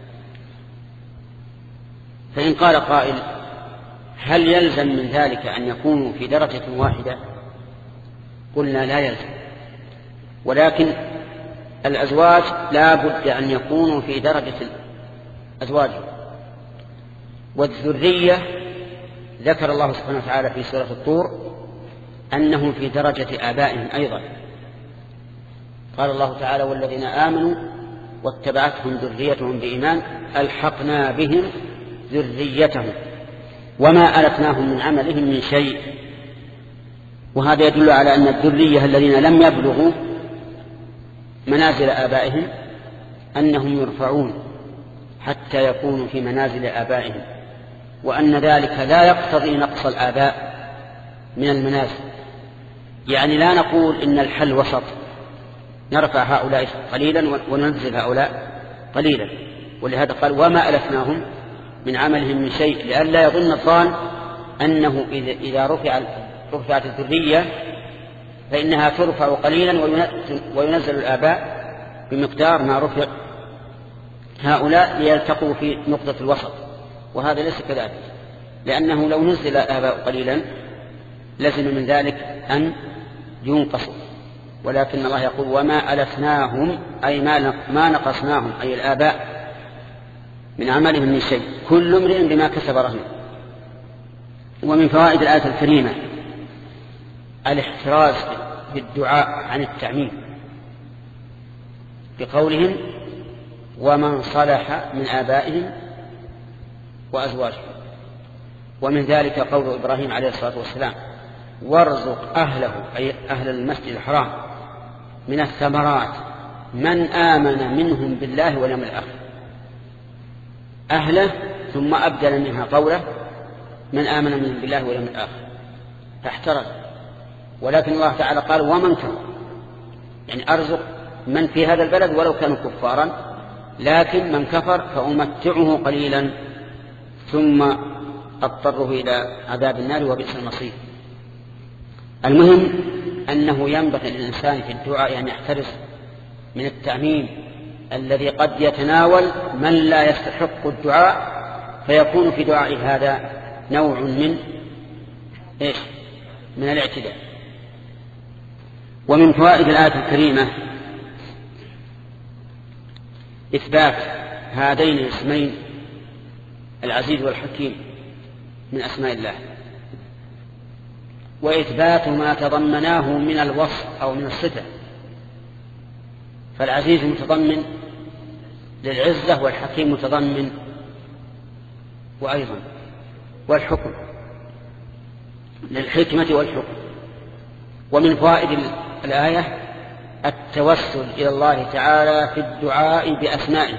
فإن قال قائل هل يلزم من ذلك أن يكونوا في درجة واحدة؟ قلنا لا يلزم، ولكن الأزواج لا بد أن يكونوا في درجة أزواجهم. والذرية ذكر الله سبحانه وتعالى في سورة الطور أنهم في درجة آبائهم أيضا. قال الله تعالى والذين آمنوا واتبعتهم ذريتهم بإيمان ألحقنا بهم ذريتهم وما ألتناهم من عملهم من شيء. وهذا يدل على أن الذرية الذين لم يبلغوا منازل آبائهم أنهم يرفعون حتى يكونوا في منازل آبائهم، وأن ذلك لا يقتضي نقص الآباء من المنازل. يعني لا نقول إن الحل وسط، نرفع هؤلاء قليلا وننزل هؤلاء قليلا. ولهذا قال وما ألفناهم من عملهم من شيء، لئلا يظن الظان أنه إذا رفع رفعت الذرية فإنها ترفع قليلا وينزل الآباء بمقدار ما رفع هؤلاء ليلتقوا في نقطة الوسط، وهذا ليس كذلك، لأنه لو نزل الآباء قليلا لازم من ذلك أن ينقصوا. ولكن الله يقول وما ألفناهم أي ما نقصناهم أي الآباء من عملهم من شيء، كل امرئ بما كسب رهن. ومن فوائد الآية الكريمة الاحتراز بالدعاء عن التعميم بقولهم ومن صلح من آبائهم وأزواجهم. ومن ذلك قول إبراهيم عليه الصلاة والسلام وارزق أهله أي أهل المسجد الحرام من الثمرات من آمن منهم بالله واليوم الآخر. أهله ثم أبدل منها قوله من آمن منهم بالله واليوم الآخر، فاحترز. ولكن الله تعالى قال ومن كفر، يعني أرزق من في هذا البلد ولو كانوا كفارا، لكن من كفر فأمتعه قليلا ثم أضطره إلى عذاب النار وبئس المصير. المهم أنه ينبغي للإنسان في الدعاء أن يحترس من التعميم الذي قد يتناول من لا يستحق الدعاء، فيكون في دعاء هذا نوع من إيش؟ من الاعتداء. ومن فوائد الآية الكريمة إثبات هذين الاسمين العزيز والحكيم من أسماء الله، وإثبات ما تضمناه من الوصف أو من الصفة. فالعزيز متضمن للعزة، والحكيم متضمن وأيضا والحكم للحكمة والحكم. ومن فوائد الآية التوسل إلى الله تعالى في الدعاء بأسمائه.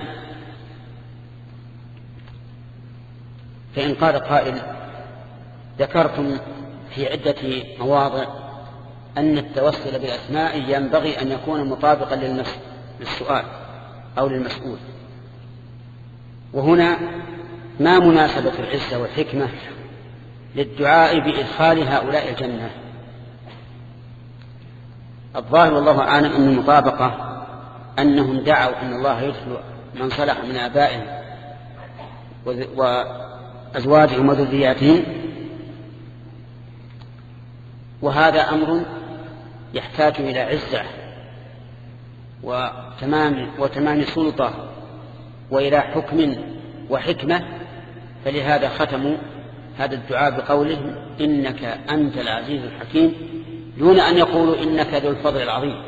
فإن قال قائل ذكرتم في عدة مواضع أن التوسل بالأسماء ينبغي أن يكون مطابقا للسؤال أو للمسؤول، وهنا ما مناسبة العزة والحكمة للدعاء بإدخال هؤلاء الجنة؟ الظاهر والله أعلم أن المطابقة أنهم دعوا أن الله يدخل من صلح من آبائهم وأزواجهم وذرياتهم، وهذا أمر يحتاج إلى عزة وتمام, وتمام سلطة وإلى حكم وحكمة، فلهذا ختموا هذا الدعاء بقولهم إنك أنت العزيز الحكيم، دون أن يقولوا إنك ذو الفضل العظيم.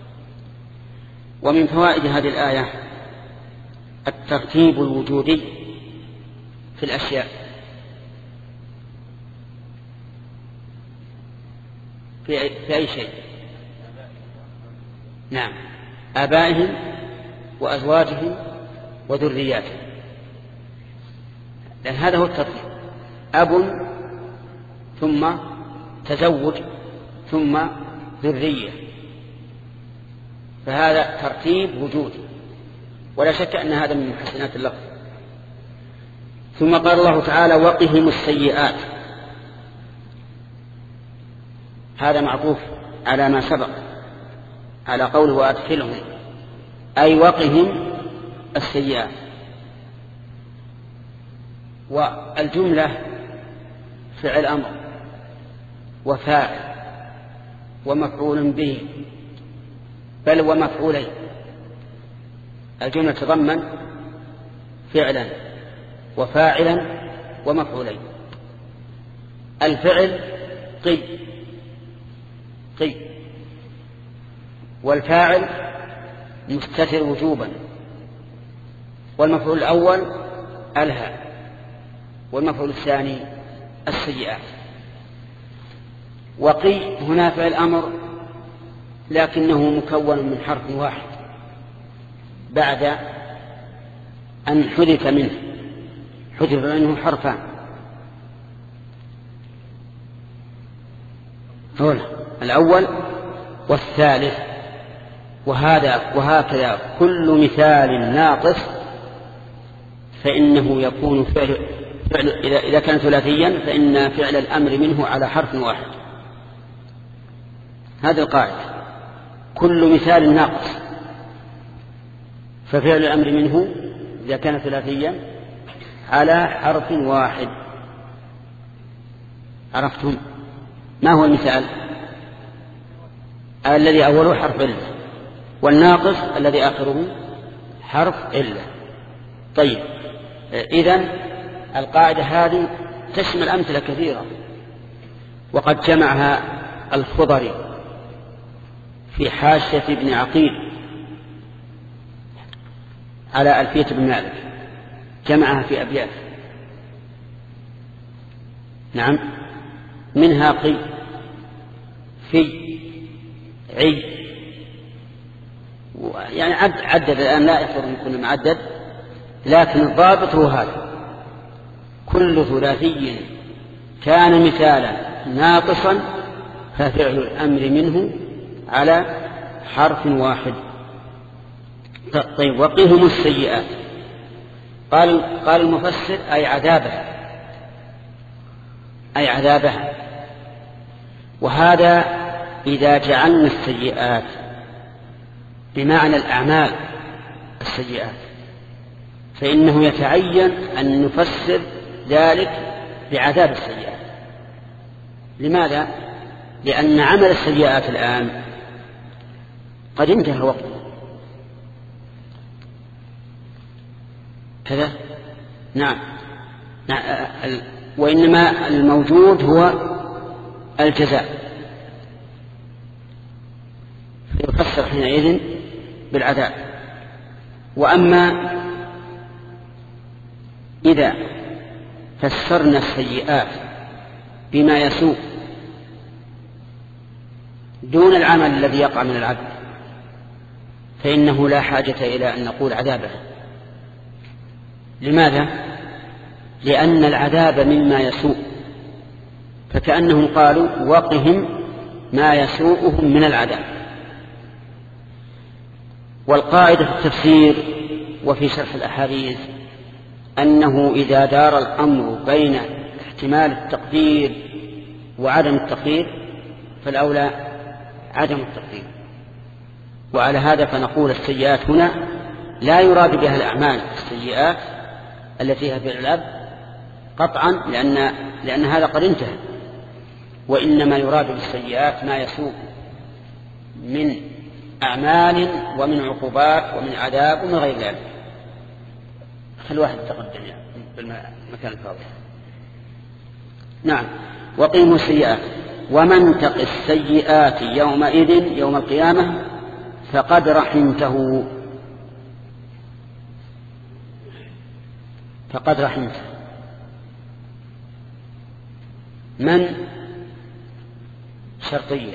ومن فوائد هذه الآية الترتيب الوجودي في الأشياء. في أي, في أي شيء؟ نعم، آبائهم وأزواجهم وذرياتهم، لأن هذا هو الترتيب: أب ثم تزوج ثم ذرية، فهذا ترتيب وجودي، ولا شك أن هذا من محسنات اللفظ. ثم قال الله تعالى وقهم السيئات، هذا معطوف على ما سبق على قوله وأدخلهم، أي وقهم السيئات. والجملة فعل أمر وفاعل ومفعول به، بل ومفعولين. الجملة تضمن فعلا وفاعلا ومفعولين. الفعل قي قي، والفاعل مستتر وجوبا، والمفعول الأول ألهى، والمفعول الثاني السيئات. وقي هنا فعل أمر لكنه مكون من حرف واحد بعد أن حذف منه حذف منه حرفان. الأول والثالث، وهذا وهكذا كل مثال ناقص فإنه يكون فعل, فعل إذا, إذا كان ثلاثيا فإن فعل الأمر منه على حرف واحد. هذه القاعدة: كل مثال ناقص ففعل الأمر منه إذا كان ثلاثيا على حرف واحد. عرفتم ما هو المثال؟ الذي أوله حرف علة، والناقص الذي آخره حرف علة. طيب، إذن القاعدة هذه تشمل أمثلة كثيرة، وقد جمعها الخضري في حاشية ابن عقيل على ألفية بن مالك، جمعها في أبيات. نعم، منها قي في عي، يعني عد عدد الآن لا يحفظ من كل معدد، لكن الضابط هو هذا: كل ثلاثي كان مثالا ناقصا ففعل الأمر منه على حرف واحد. طيب، وقهم السيئات، قال قال المفسر أي عذابها، أي عذابها. وهذا إذا جعلنا السيئات بمعنى الأعمال السيئات، فإنه يتعين أن نفسر ذلك بعذاب السيئات. لماذا؟ لأن عمل السيئات الآن قد انتهى وقته، كذا. نعم. وإنما الموجود هو الجزاء، فيفسر حينئذ بالعذاب. وأما إذا فسرنا السيئات بما يسوء دون العمل الذي يقع من العبد فإنه لا حاجة إلى أن نقول عذابه. لماذا؟ لأن العذاب مما يسوء، فكأنهم قالوا وقهم ما يسوءهم من العذاب. والقاعدة في التفسير وفي شرح الأحاديث أنه إذا دار الأمر بين احتمال التقدير وعدم التقدير فالأولى عدم التقدير. وعلى هذا فنقول السيئات هنا لا يراد بها الأعمال السيئات التي هي في العذاب قطعا، لأن, لأن هذا قد انتهى، وإنما يراد بالسيئات ما يسوء من أعمال ومن عقوبات ومن عذاب ومن غير ذلك. خل واحد تقدم يعني بالمكان الفاضي. نعم. وقيموا السيئات ومن تق السيئات يومئذ يوم القيامة فقد رحمته فقد رحمته. من شرطية،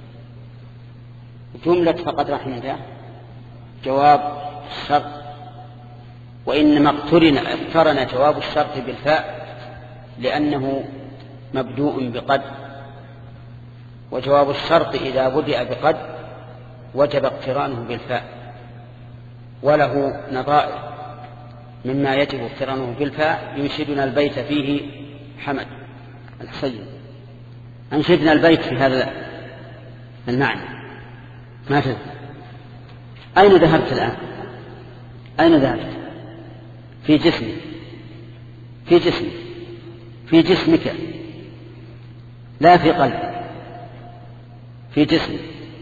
جملة فقد رحمته جواب الشرط، وإنما اقترن جواب الشرط بالفاء لأنه مبدوء بقد، وجواب الشرط إذا بدأ بقد وجب اقترانه بالفاء، وله نظائر مما يجب اقترانه بالفاء ينشدنا البيت فيه حمد الحسين. أنشدنا البيت في هذا المعنى. ما تذكر أين ذهبت الآن؟ أين ذهبت؟ في جسمي في جسمي في جسمك، لا في قلبي، في جسمي.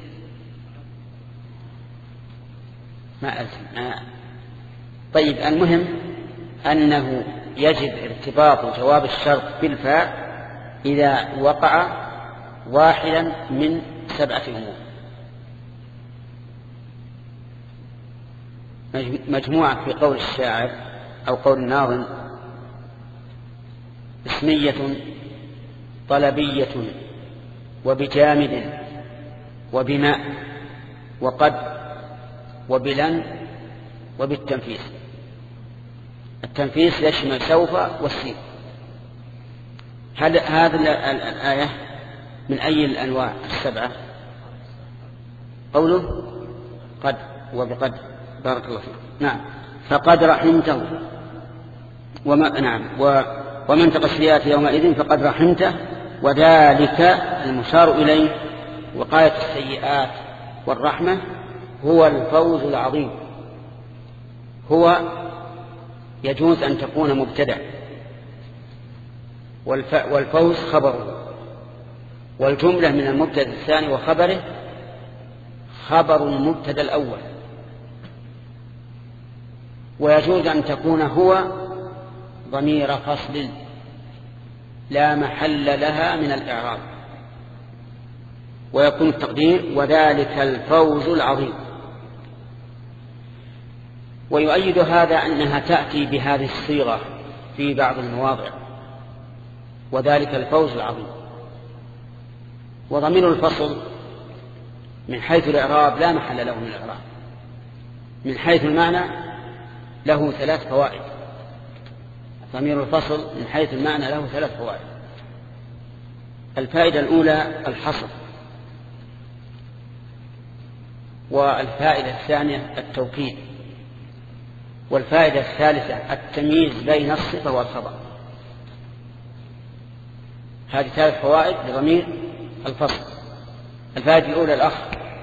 ما أزم. طيب، المهم أنه يجب ارتباط جواب الشرط بالفاء إذا وقع واحدا من سبعة أمور. مجموعة في قول الشاعر أو قول الناظم: اسمية طلبية وبجامد وبماء وقد وبلن وبالتنفيس. التنفيس يشمل سوف والسين. هل هذه الآية من أي الأنواع السبعة؟ قوله قد وبقد. بارك الله فيك. نعم. فقد رحمته وما نعم و... ومن تق السيئات يومئذ فقد رحمته، وذلك المشار إليه وقاية السيئات والرحمة هو الفوز العظيم. هو يجوز أن تكون مبتدأ، والف... والفوز خبره، والجملة من المبتدأ الثاني وخبره خبر المبتدأ الأول. ويجوز أن تكون هو ضمير فصل لا محل لها من الإعراب، ويكون التقدير وذلك الفوز العظيم. ويؤيد هذا أنها تأتي بهذه الصيغة في بعض المواضع: وذلك الفوز العظيم. وضمير الفصل من حيث الإعراب لا محل له من الإعراب، من حيث المعنى له ثلاث فوائد. ضمير الفصل من حيث المعنى له ثلاث فوائد. الفائدة الأولى الحصر، والفائدة الثانية التوكيد، والفائدة الثالثة التمييز بين الصفة والخبر. هذه ثلاث فوائد لضمير الفصل. الفائدة الأولى الأخ.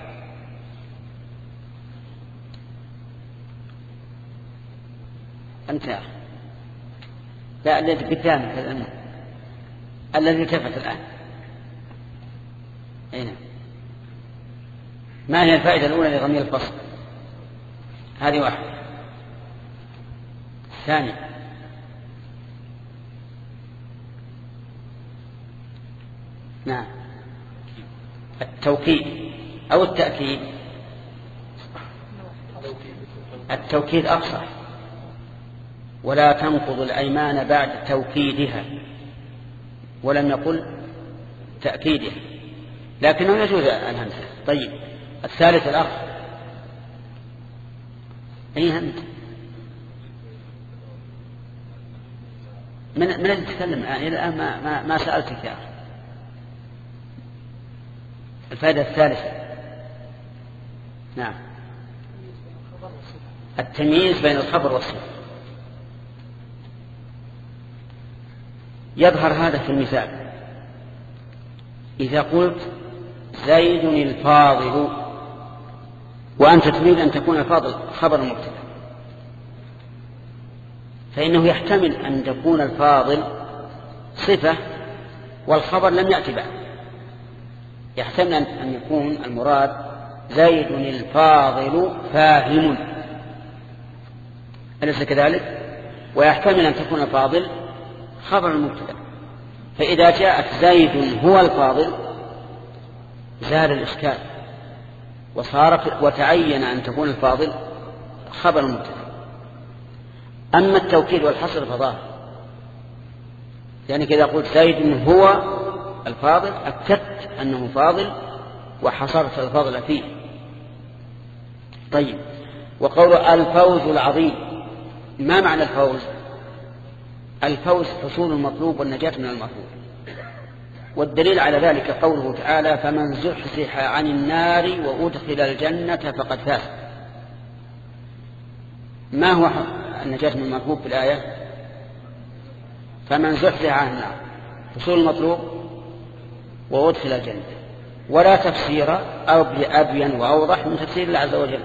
أنت لا الذي قدامك الذي التفت الآن. أين؟ ما هي الفائدة الأولى لضمير الفصل؟ هذه واحدة. الثاني نعم التوكيد أو التأكيد. التوكيد أفصح، ولا تنقض الأيمان بعد توكيدها، ولم يقل تأكيدها، لكنه يجوز الهمزة. طيب الثالث الأخ أي أنت من من الذي تتكلم الآن؟ الآن ما ما, ما سألتك يا أخي. الفائدة الثالثة نعم التمييز بين الخبر والصفة. يظهر هذا في المثال إذا قلت زيد الفاضل، وأنت تريد أن تكون الفاضل خبر مبتدأ، فإنه يحتمل أن تكون الفاضل صفة والخبر لم يأتي بعد. يحتمل أن يكون المراد زيد الفاضل فاهم، أليس كذلك؟ ويحتمل أن تكون الفاضل خبر المبتدأ. فإذا جاءت زيد هو الفاضل زال الإشكال وصارت وتعين أن تكون الفاضل خبر المبتدأ. أما التوكيد والحصر فظاهر، يعني إذا قلت زيد هو الفاضل أكدت أنه فاضل وحصرت الفاضل فيه. طيب وقول الفوز العظيم، ما معنى الفوز؟ الفوز حصول المطلوب والنجاة من المطلوب، والدليل على ذلك قوله تعالى فمن زحزح عن النار وأدخل الجنة فقد فاز. ما هو النجاة من المطلوب في الآية؟ فمن زحزح عن النار حصول المطلوب وأدخل الجنة، ولا تفسير أبين وأوضح من تفسير الله عز وجل.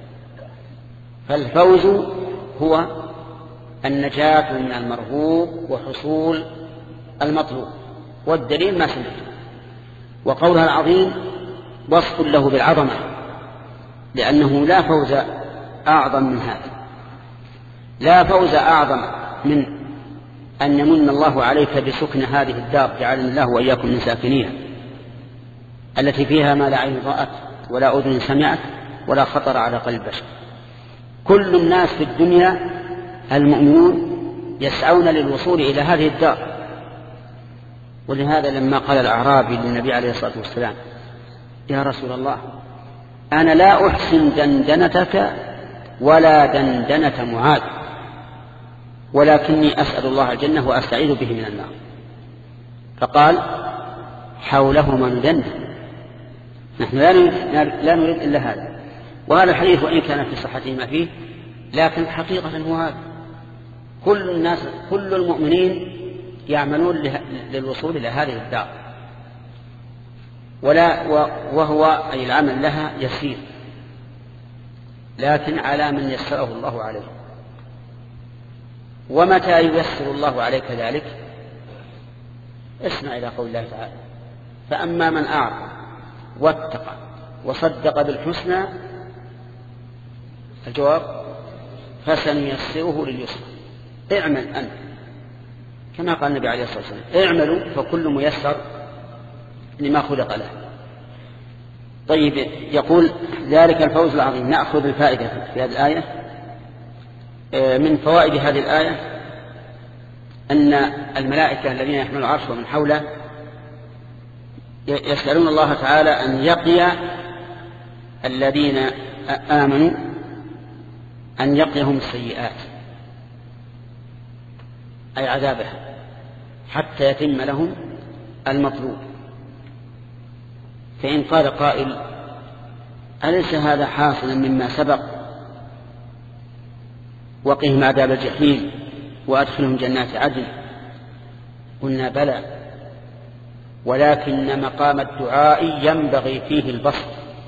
فالفوز هو النجاة من المرغوب وحصول المطلوب، والدليل ما سمعت. وقولها العظيم وصف له بالعظمة، لأنه لا فوز أعظم من هذا، لا فوز أعظم من أن يمن الله عليك بسكن هذه الدار، جعلنا الله وإياكم من ساكنيها، التي فيها ما لا عين رأت ولا أذن سمعت ولا خطر على قلب بشر. كل الناس في الدنيا المؤمنون يسعون للوصول إلى هذه الدار. ولهذا لما قال الأعرابي للنبي عليه الصلاة والسلام يا رسول الله أنا لا أحسن دندنتك ولا دندنة معاذ، ولكني أسأل الله الجنة وأستعيذ به من النار، فقال حولهما ندندن. نحن لا نريد إلا هذا. وهذا الحديث وإن كان في صحته ما فيه، لكن حقيقة هو هذا. كل الناس كل المؤمنين يعملون للوصول إلى هذه الدار، ولا وهو أي العمل لها يسير، لكن على من يسره الله عليه. ومتى ييسر الله عليك ذلك؟ اسمع إلى قول الله تعالى فأما من أعطى واتقى وصدق بالحسنى، الجواب فسنيسره لليسر. اعمل أنت كما قال النبي عليه الصلاة والسلام اعملوا فكل ميسر لما خلق له. طيب يقول ذلك الفوز العظيم. نأخذ الفائدة في هذه الآية. من فوائد هذه الآية أن الملائكة الذين يحملون العرش ومن حوله يسألون الله تعالى أن يقي الذين آمنوا، أن يقيهم السيئات أي عذابها، حتى يتم لهم المطلوب. فإن قال قائل أليس هذا حاصلا مما سبق وقهم عذاب الجحيم وأدخلهم جنات عدن؟ قلنا بلى، ولكن مقام الدعاء ينبغي فيه البسط.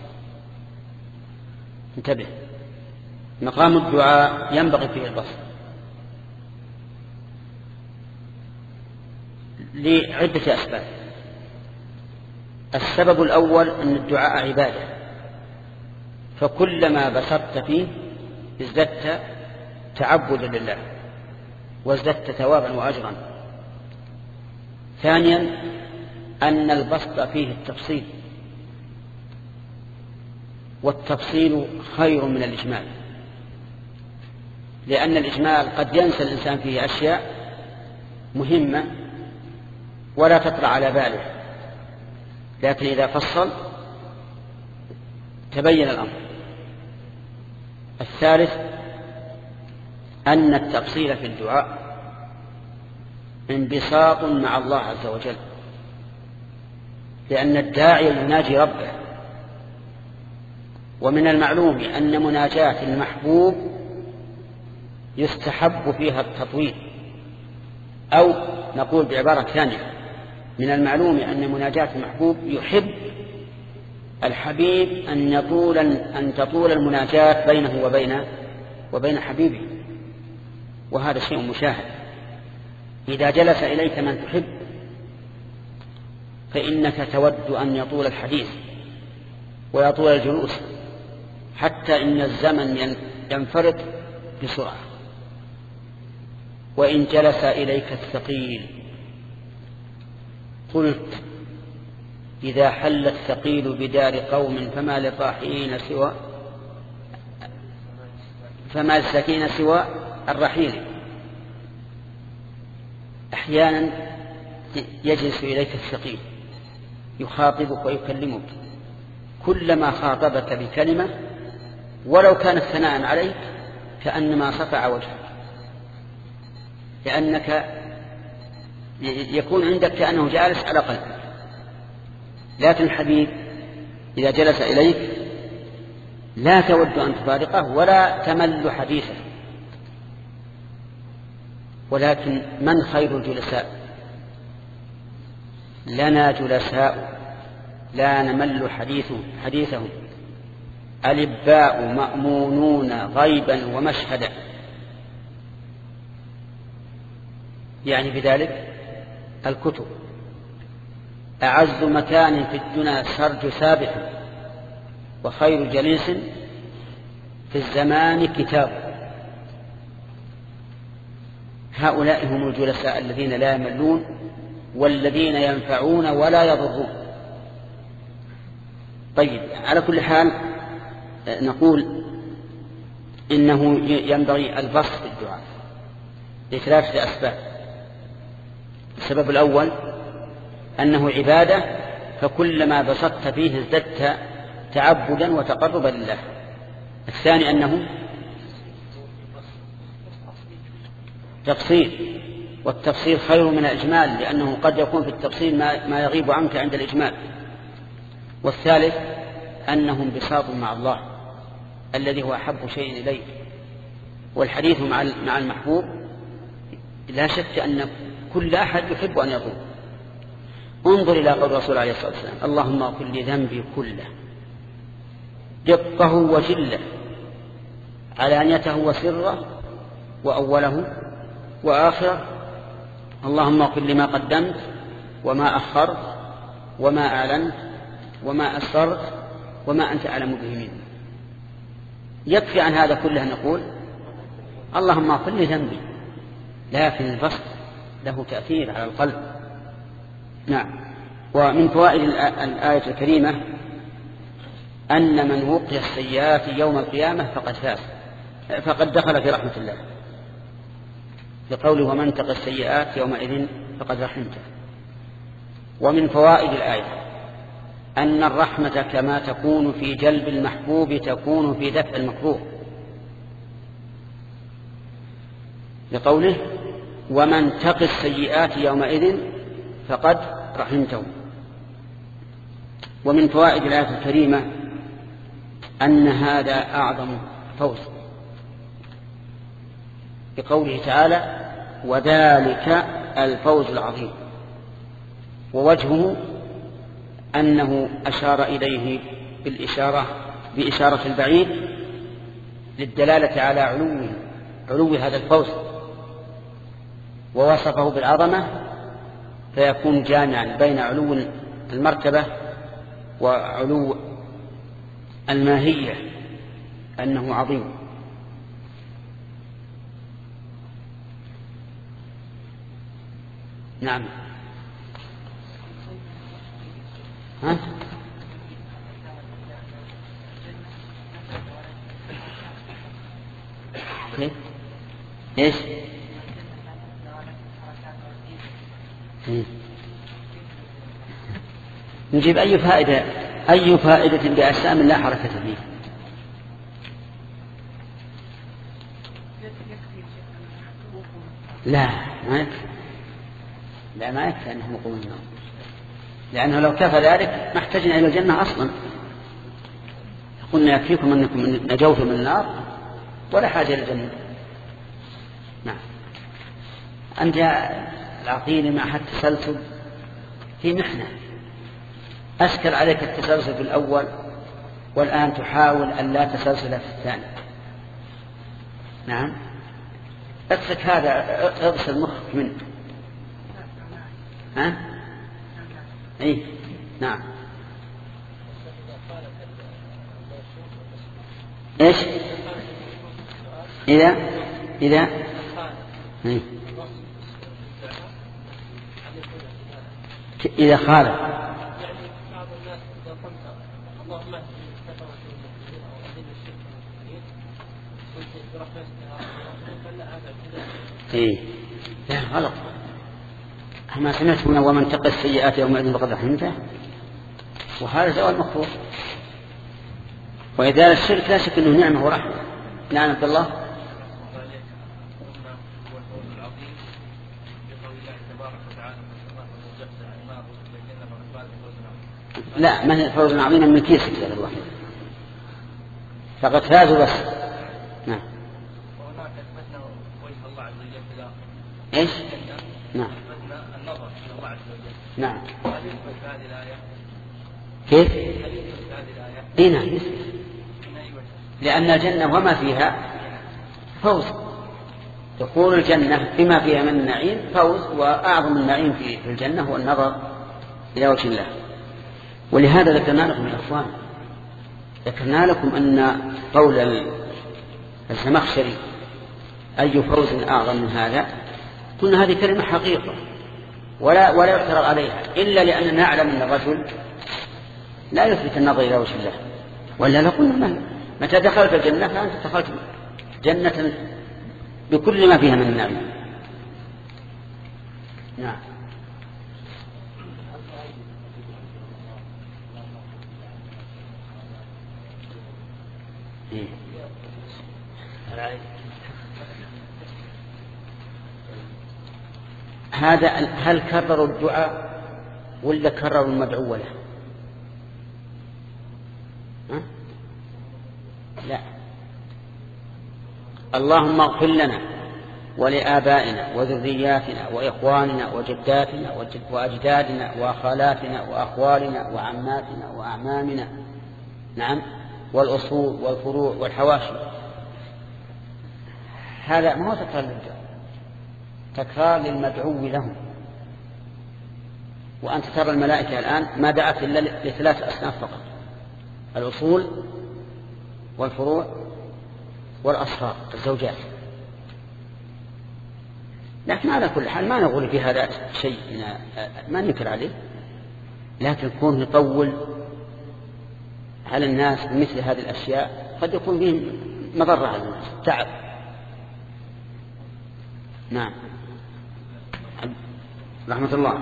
انتبه، مقام الدعاء ينبغي فيه البسط لعدة أسباب. السبب الأول أن الدعاء عبادة، فكلما بسطت فيه ازددت تعبدا لله. وازددت ثوابا وأجرا. ثانيا أن البسط فيه التفصيل، والتفصيل خير من الإجمال، لأن الإجمال قد ينسى الإنسان فيه أشياء مهمة ولا تطرأ على باله، لكن إذا فصل تبين الأمر. الثالث أن التفصيل في الدعاء انبساط مع الله عز وجل، لأن الداعي يناجي ربه، ومن المعلوم أن مناجاة المحبوب يستحب فيها التطويل، أو نقول بعبارة ثانية، من المعلوم أن مناجاة المحبوب يحب الحبيب أن يطول أن تطول المناجاة بينه وبين وبين حبيبه، وهذا شيء مشاهد. إذا جلس إليك من تحب فإنك تود أن يطول الحديث ويطول الجلوس، حتى إن الزمن ينفرد بسرعة. وإن جلس إليك الثقيل قلت إذا حل الثقيل بدار قوم فما للراحلين سوى فما للساكين سوى الرحيل. أحيانا يجلس إليك الثقيل يخاطبك ويكلمك، كلما خاطبك بكلمة ولو كانت ثناء عليك كأنما صفع وجهك، لأنك يكون عندك كأنه جالس على قلبك. لكن الحبيب إذا جلس إليك لا تود أن تفارقه ولا تمل حديثه. ولكن من خير الجلساء؟ لنا جلساء لا نمل حديثهم حديثهم ألباء مأمونون غيبا ومشهدا. يعني بذلك الكتب أعز مكان في الدنيا سرج ثابت، وخير جليس في الزمان كتاب. هؤلاء هم الجلساء الذين لا يملون والذين ينفعون ولا يضرون. طيب، على كل حال نقول إنه ينبغي البسط في الدعاء لثلاثة أسباب. السبب الأول أنه عبادة، فكلما بسطت فيه ازددت تعبدا وتقربا لله. الثاني أنه تفصيل، والتفصيل خير من الإجمال، لأنه قد يكون في التفصيل ما يغيب عنك عند الإجمال. والثالث أنه انبساط مع الله الذي هو أحب شيء إليه. والحديث مع المحبوب لا شك أن كل أحد يحب أن يطول. انظر إلى قول الرسول عليه الصلاة والسلام: اللهم اغفر لي ذنبي كله دقه وجله علانيته وسره وأوله وآخره، اللهم اغفر لي ما قدمت وما أخرت وما أعلنت وما أسررت وما أنت أعلم به مني. يكفي عن هذا كله أن نقول اللهم اغفر لي ذنبي، لكن البسط له تأثير على القلب. نعم. ومن فوائد الآية الكريمة أن من وقي السيئات يوم القيامة فقد فاز، فقد دخل في رحمة الله، لقوله ومن تقى السيئات يومئذ فقد رحمته. ومن فوائد الآية أن الرحمة كما تكون في جلب المحبوب تكون في دفع المكروه، لقوله ومن تقى السيئات يومئذ فقد رحمته. ومن فوائد الآية الكريمة أن هذا أعظم فوز، بقوله تعالى وذلك الفوز العظيم. ووجهه أنه أشار إليه بالإشارة بإشارة البعيد للدلالة على علو علو هذا الفوز، ووصفه بالعظمة فيكون جامعا بين علو المرتبة وعلو الماهية، أنه عظيم. نعم. ها؟ كيف؟ ايش؟ نجيب أي فائدة أي فائدة بأجسام لا حركة فيه. لا ما يكفي لا ما يكفي أنهم يقومون النار، لأنه لو كفى ذلك ما احتجنا إلى الجنة أصلا. قلنا يكفيكم أنكم نجوتم من النار ولا حاجة إلى الجنة. نعم. أنت العقيل مع التسلسل في محنة، أشكل عليك التسلسل في الأول والآن تحاول أن لا تسلسل في الثاني. نعم. اقصد هذا، اغسل مخك منه. ها؟ ايه نعم. ايش؟ إذا إذا إيه؟ إذا خالف إيه؟ لا غلط. ما سمعت من ومن تقى السيئات يومئذ فقد رحمته، وهذا زوال مكروه. وإذا الشرك لا شك أنه نعمة ورحمة. نعم عبد الله. لا ما هي فوز عظيما من كيس يا الله، فقد فازوا بس. نعم. وهناك أثبتنا وجه الله عز وجل في ايش؟ نعم. أثبتنا النظر إلى الله عز وجل. نعم. هل يثبت هذه الآية؟ كيف؟ هل يثبت هذه الآية؟ اي نعم يثبت، لأن الجنة وما فيها فوز. دخول الجنة بما فيها من النعيم فوز، وأعظم النعيم في الجنة هو النظر إلى وجه الله. ولهذا ذكرنا لكم يا إخوان، ذكرنا لكم أن قول الزمخشري أي فوز أعظم من هذا، قلنا هذه كلمة حقيقة ولا ولا يعترض عليها، إلا لأننا نعلم أن الرجل لا يثبت النظر إلى وجه الله، ولا لقلنا متى دخلت الجنة فأنت دخلت جنة بكل ما فيها من النعيم. نعم. إيه. هذا هل كرروا الدعاء ولا كرروا المدعو له؟ ها؟ لا. اللهم اغفر لنا ولآبائنا وذرياتنا وإخواننا وجداتنا وأجدادنا وخالاتنا وأخوالنا وعماتنا وأعمامنا. نعم. والأصول والفروع والحواشي. هذا ما هو تكرار للدعاء، تكرار للمدعو لهم. وأنت ترى الملائكة الآن ما دعت إلا لثلاث أصناف فقط: الأصول والفروع والأصهار الزوجات. لكن على كل حال ما نقول في هذا شيء ما ننكر عليه، لكن كون يطول على الناس مثل هذه الأشياء قد يكون فيه مضرة على الناس، تعب. نعم. رحمة الله.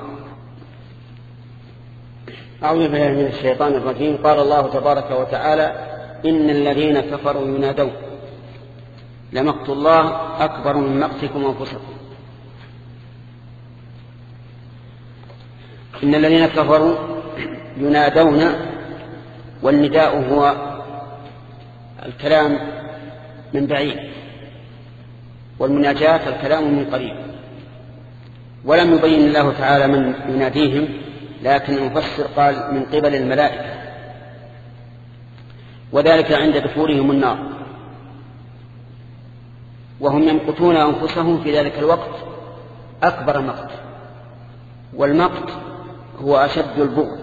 أعوذ بالله من الشيطان الرجيم. قال الله تبارك وتعالى: إن الذين كفروا ينادون لمقت الله أكبر من مقتكم أنفسكم. إن الذين كفروا ينادون، والنداء هو الكلام من بعيد، والمناجاة الكلام من قريب. ولم يبين الله تعالى من يناديهم، لكن المفسر قال من قبل الملائكة، وذلك عند دخولهم النار، وهم يمقتون أنفسهم في ذلك الوقت أكبر مقت. والمقت هو أشد البغض،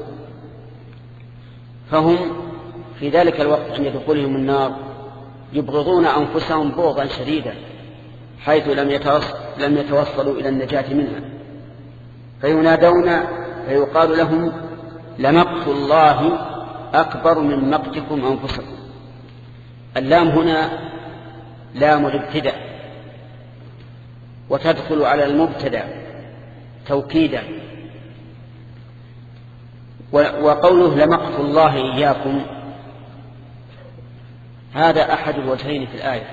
فهم في ذلك الوقت عند دخولهم النار يبغضون أنفسهم بغضا شديدا، حيث لم يتوصلوا إلى النجاة منها. فينادون فيقال لهم لمقت الله أكبر من مقتكم أنفسكم. اللام هنا لام الابتداء وتدخل على المبتدأ توكيدا، وقوله لمقت الله إياكم هذا أحد الوجهين في الآية،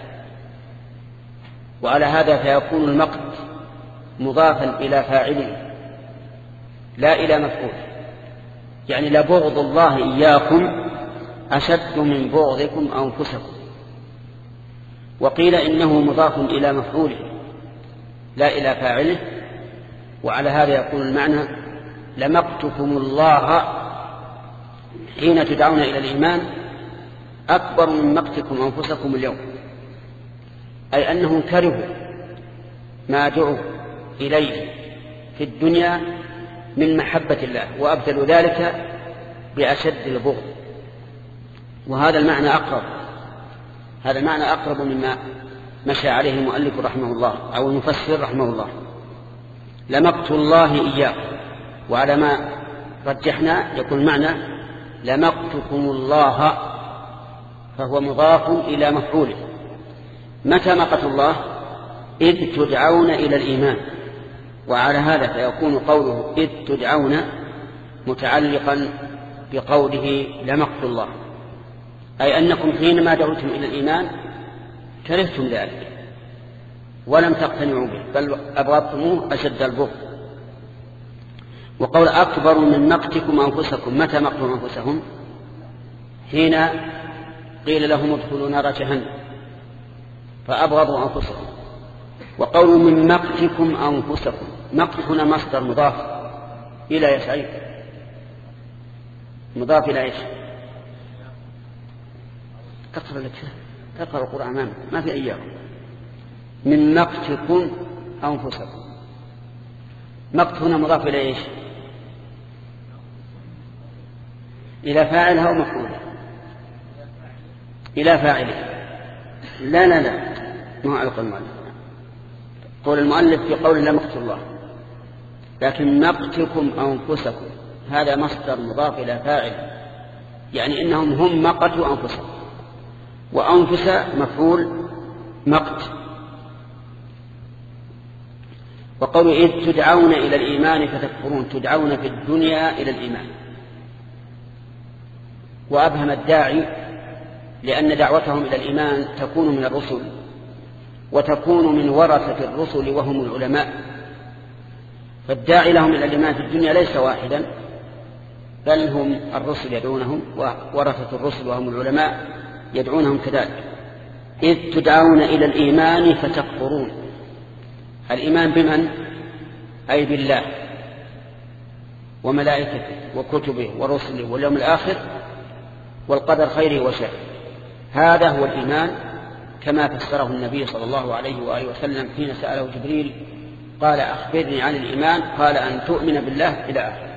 وعلى هذا فيكون المقت مضافا إلى فاعله لا إلى مفعول، يعني لبغض الله إياكم أشد من بغضكم أنفسكم. وقيل إنه مضاف إلى مفعوله لا إلى فاعله، وعلى هذا يكون المعنى لمقتكم الله حين تدعون إلى الإيمان أكبر من مقتكم أنفسكم اليوم، أي أنهم كرهوا ما دعوا إليه في الدنيا من محبة الله وأبدلوا ذلك بأشد البغض. وهذا المعنى أقرب هذا المعنى أقرب مما مشى عليه المؤلف رحمه الله أو المفسر رحمه الله. لمقت الله إياكم، وعلى ما رجحنا يكون معنى لمقتكم الله، فهو مضاف إلى مفعوله. متى مقت الله؟ إذ تدعون إلى الإيمان، وعلى هذا فيكون قوله إذ تدعون متعلقا بقوله لمقت الله، أي أنكم حينما دعوتم إلى الإيمان كرهتم ذلك ولم تقتنعوا به بل أبغضتموه أشد البغض. وقول أكبر من مقتكم أنفسكم، متى مقتم أنفسهم؟ حين قيل لهم ادخلوا نار جهنم فأبغضوا أنفسهم. وقول من مقتكم أنفسكم، مقت هنا مصدر مضاف إلى يسعيد، مضاف إلى إيش؟ تقرأ لك تقرأ القرآن أمامك ما في أياكم. من مقتكم أنفسكم، مقت هنا مضاف إلى إيش؟ إلى فاعلها ومفعولها، إلى فاعله. لا لا لا ما علق المؤلف، قول المؤلف في قول لا مقت الله، لكن مقتكم أنفسكم هذا مصدر مضاف إلى فاعل، يعني إنهم هم مقتوا أنفسهم، وأنفس مفعول مقت. وقالوا إذ تدعون إلى الإيمان فتكفرون، تدعون في الدنيا إلى الإيمان. وأبهم الداعي لأن دعوتهم إلى الإيمان تكون من الرسل وتكون من ورثة الرسل وهم العلماء، فالداعي لهم إلى الإيمان في الدنيا ليس واحدا بل هم الرسل يدعونهم وورثة الرسل وهم العلماء يدعونهم كذلك. إذ تدعون إلى الإيمان فتكفرون، الإيمان بمن؟ أي بالله وملائكته وكتبه ورسله واليوم الآخر والقدر خيره وشره، هذا هو الإيمان كما فسره النبي صلى الله عليه وآله وسلم حين سأله جبريل قال أخبرني عن الإيمان، قال أن تؤمن بالله إلى آخره.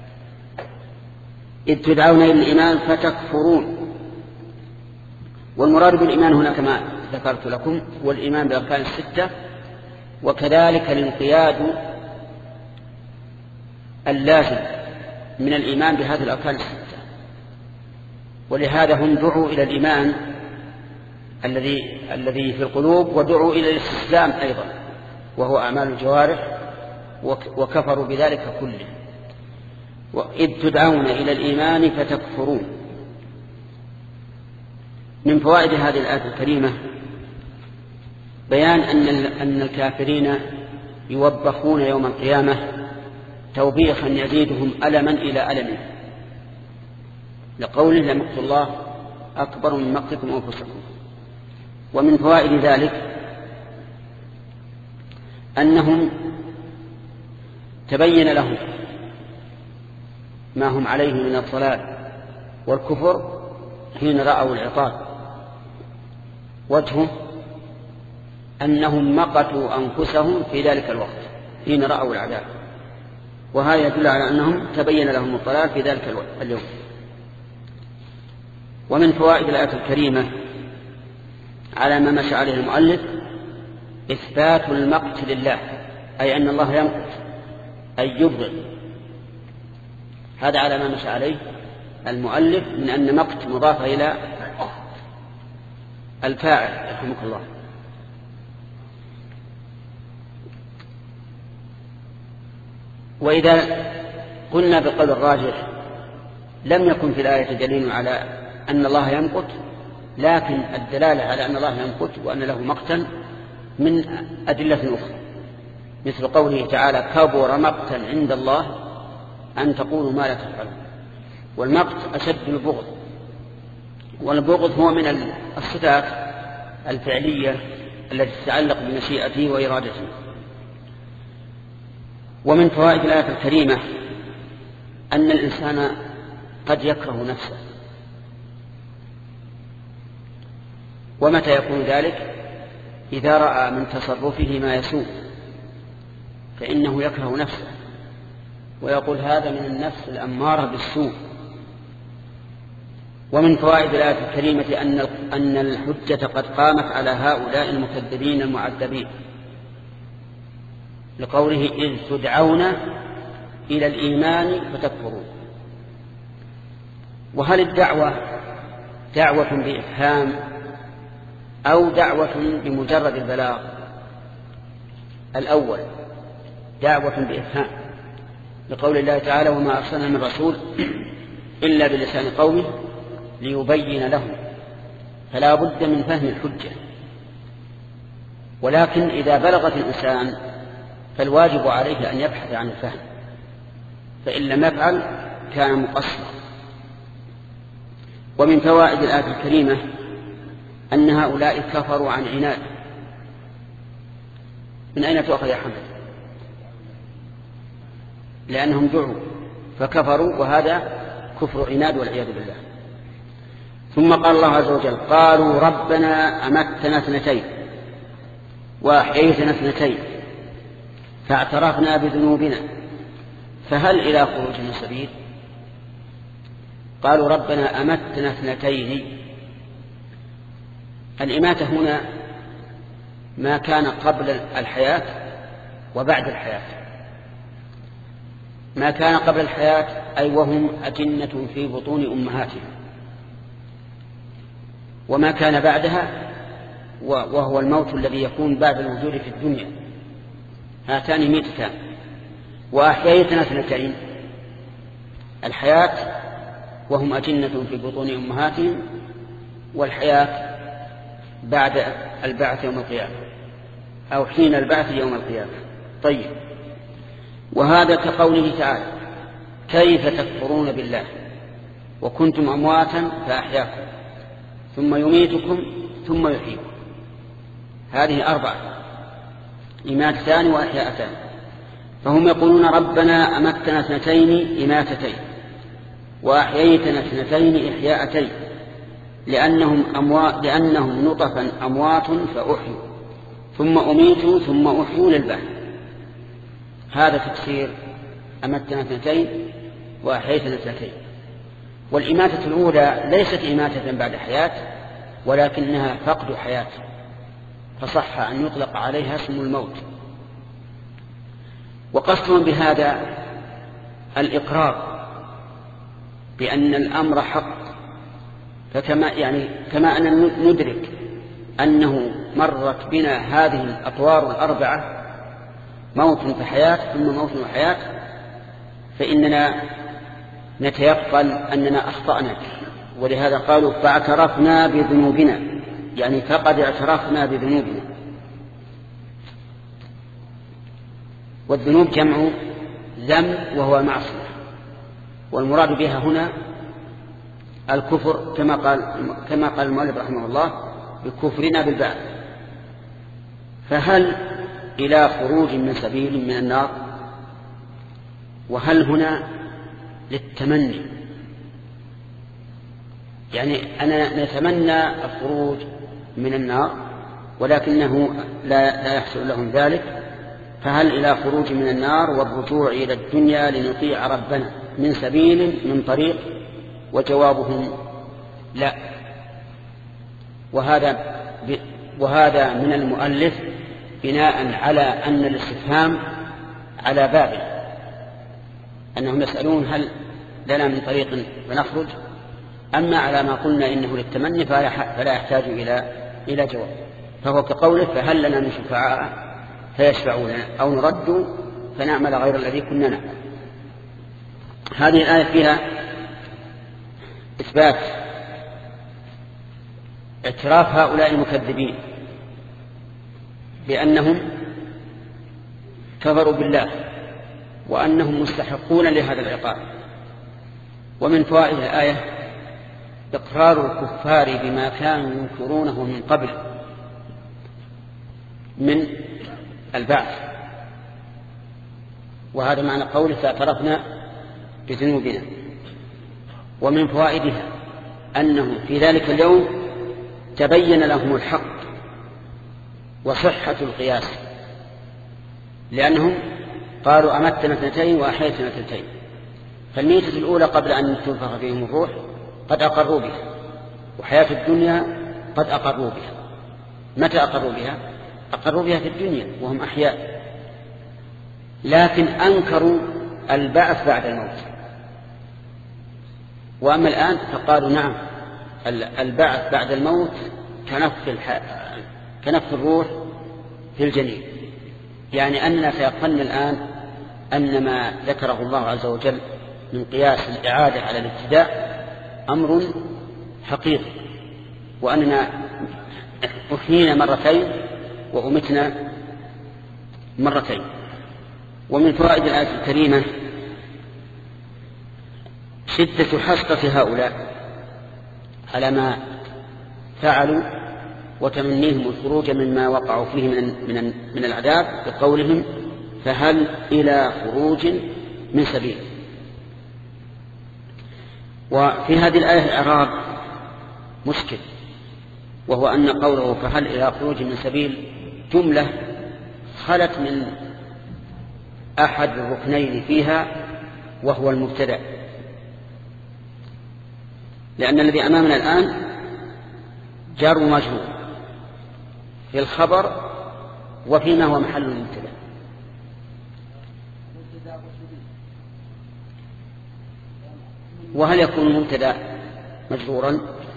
إذ تدعون إلى الإيمان فتكفرون، والمراد بالإيمان هنا كما ذكرت لكم والإيمان بالأركان الستة، وكذلك الانقياد اللازم من الإيمان بهذه الأركان الستة. ولهذا هم دعوا إلى الإيمان الذي الذي في القلوب، ودعوا إلى الاستسلام أيضا وهو أعمال الجوارح، وكفروا بذلك كله. وإذ تدعون إلى الإيمان فتكفرون. من فوائد هذه الآية الكريمة بيان أن أن الكافرين يوبخون يوم القيامة توبيخا يزيدهم ألما إلى ألم، لقوله لمقت الله أكبر من مقتكم أنفسكم. ومن فوائد ذلك أنهم تبين لهم ما هم عليه من الضلال والكفر حين رأوا العقاب، وجهه أنهم مقتوا أنفسهم في ذلك الوقت حين رأوا العذاب، وهذا يدل على أنهم تبين لهم الضلال في ذلك اليوم. ومن فوائد الآية الكريمة على ما مشى عليه المؤلف إثبات المقت لله، أي أن الله يمقت أي يبغض. هذا على ما مشى عليه المؤلف من أن مقت مضاف إلى الفاعل رحمك الله. وإذا قلنا بقول الراجح لم يكن في الآية دليل على أن الله يمقت، لكن الدلالة على أن الله يمقت وأن له مقتا من أدلة أخرى، مثل قوله تعالى كبر مقتا عند الله أن تقولوا ما لا تفعلون. والمقت أشد البغض، والبغض هو من الصفات الفعلية التي تتعلق بمشيئته وإرادته. ومن فوائد الآية الكريمة أن الإنسان قد يكره نفسه، ومتى يكون ذلك؟ إذا رأى من تصرفه ما يسوء فإنه يكره نفسه ويقول هذا من النفس الأمارة بالسوء. ومن فوائد الآية الكريمة أن أن الحجة قد قامت على هؤلاء المكذبين المعذبين، لقوله إذ تدعون إلى الإيمان فتكفرون. وهل الدعوة دعوة بإفهام أو دعوة بمجرد البلاغ؟ الأول دعوة بإفهام، لقول الله تعالى وما أرسلنا من رسول إلا بلسان قومه ليبين لهم، فلا بد من فهم الحجة. ولكن إذا بلغت الإنسان فالواجب عليه أن يبحث عن الفهم، فإن لم يفعل كان مقصرا. ومن فوائد الآية الكريمة أن هؤلاء كفروا عن عناد. من أين تؤخذ يا حمد؟ لأنهم دعوا فكفروا، وهذا كفر عناد والعياذ بالله. ثم قال الله عز وجل قالوا ربنا أمتنا اثنتين وأحييتنا اثنتين فاعترفنا بذنوبنا فهل إلى خروج من سبيل؟ قالوا ربنا أمتنا اثنتين. الإماتة هنا ما كان قبل الحياة وبعد الحياة. ما كان قبل الحياة أي وهم أجنة في بطون أمهاتهم، وما كان بعدها وهو الموت الذي يكون بعد الوجود في الدنيا. هاتان ميتتان. وأحييتنا اثنتين، الحياة وهم أجنة في بطون أمهاتهم، والحياة بعد البعث يوم القيامة أو حين البعث يوم القيامة. طيب، وهذا كقوله تعالى كيف تكفرون بالله وكنتم أمواتا فأحياكم ثم يميتكم ثم يحييكم. هذه أربعة، إماتتان وأحياءتان. فهم يقولون ربنا أمتنا اثنتين إماتتين وأحييتنا اثنتين إحياءتين لأنهم, أموات لأنهم نطفا أموات فأحيوا ثم أميتوا ثم أحيوا للبعث. هذا تفسير أمتنا اثنتين وأحييتنا اثنتين. والإماتة الأولى ليست إماتة بعد حياة، ولكنها فقد حياة، فصح أن يطلق عليها اسم الموت. وقصدهم بهذا الإقرار بأن الأمر حق، فكما يعني كما أن ندرك أنه مرت بنا هذه الأطوار الأربعة موت فحياة ثم موت وحياة، فإننا نتيقن أننا أخطأنا. ولهذا قالوا فاعترفنا بذنوبنا، يعني فقد اعترفنا بذنوبنا. والذنوب جمع ذنب وهو معصية، والمراد بها هنا الكفر كما قال كما قال المؤلف رحمه الله بكفرنا بالبعث. فهل إلى خروج من سبيل من النار؟ وهل هنا للتمني، يعني أنا نتمنى الخروج من النار ولكنه لا, لا يحصل لهم ذلك، فهل إلى خروج من النار والرجوع إلى الدنيا لنطيع ربنا من سبيل من طريق؟ وجوابهم لا. وهذا وهذا من المؤلف بناء على أن الاستفهام على باب، أنهم يسألون هل لنا من طريق فنخرج، أما على ما قلنا إنه للتمني فلا يحتاج إلى إلى جواب، فهو كقوله فهل لنا من شفعاء فيشفعوا لنا أو نرد فنعمل غير الذي كنا نعمل. هذه الآية فيها إثبات اعتراف هؤلاء المكذبين بأنهم كفروا بالله وأنهم مستحقون لهذا العقاب. ومن فوائد الآية إقرار الكفار بما كانوا ينكرونه من قبل من البعث، وهذا معنى قوله فاعترفنا بذنوبنا. ومن فوائدها أنه في ذلك اليوم تبين لهم الحق وصحة القياس، لأنهم قالوا أمتنا اثنتين وأحييتنا اثنتين، فالميتة الأولى قبل أن تنفخ فيهم الروح قد أقروا بها، وحياة الدنيا قد أقروا بها. متى أقروا بها؟ أقروا بها في الدنيا وهم أحياء، لكن أنكروا البعث بعد الموت. وأما الآن فقالوا نعم البعث بعد الموت كنفخ كنفخ الروح في الجنين، يعني أننا تيقنا الآن أن ما ذكره الله عز وجل من قياس الإعادة على الابتداء أمر حقيقي، وأننا أحيينا مرتين وأمتنا مرتين. ومن فوائد الآية الكريمة شدة حسرة هؤلاء على ما فعلوا وتمنيهم الخروج مما وقعوا فيه من من من العذاب بقولهم فهل إلى خروج من سبيل. وفي هذه الآية إعراب مشكل، وهو أن قوله فهل إلى خروج من سبيل جملة خلت من أحد الركنين فيها وهو المبتدأ، لأن الذي أمامنا الآن جار ومجرور في الخبر وفيما هو محل المبتدأ. وهل يكون المبتدأ مجرورا؟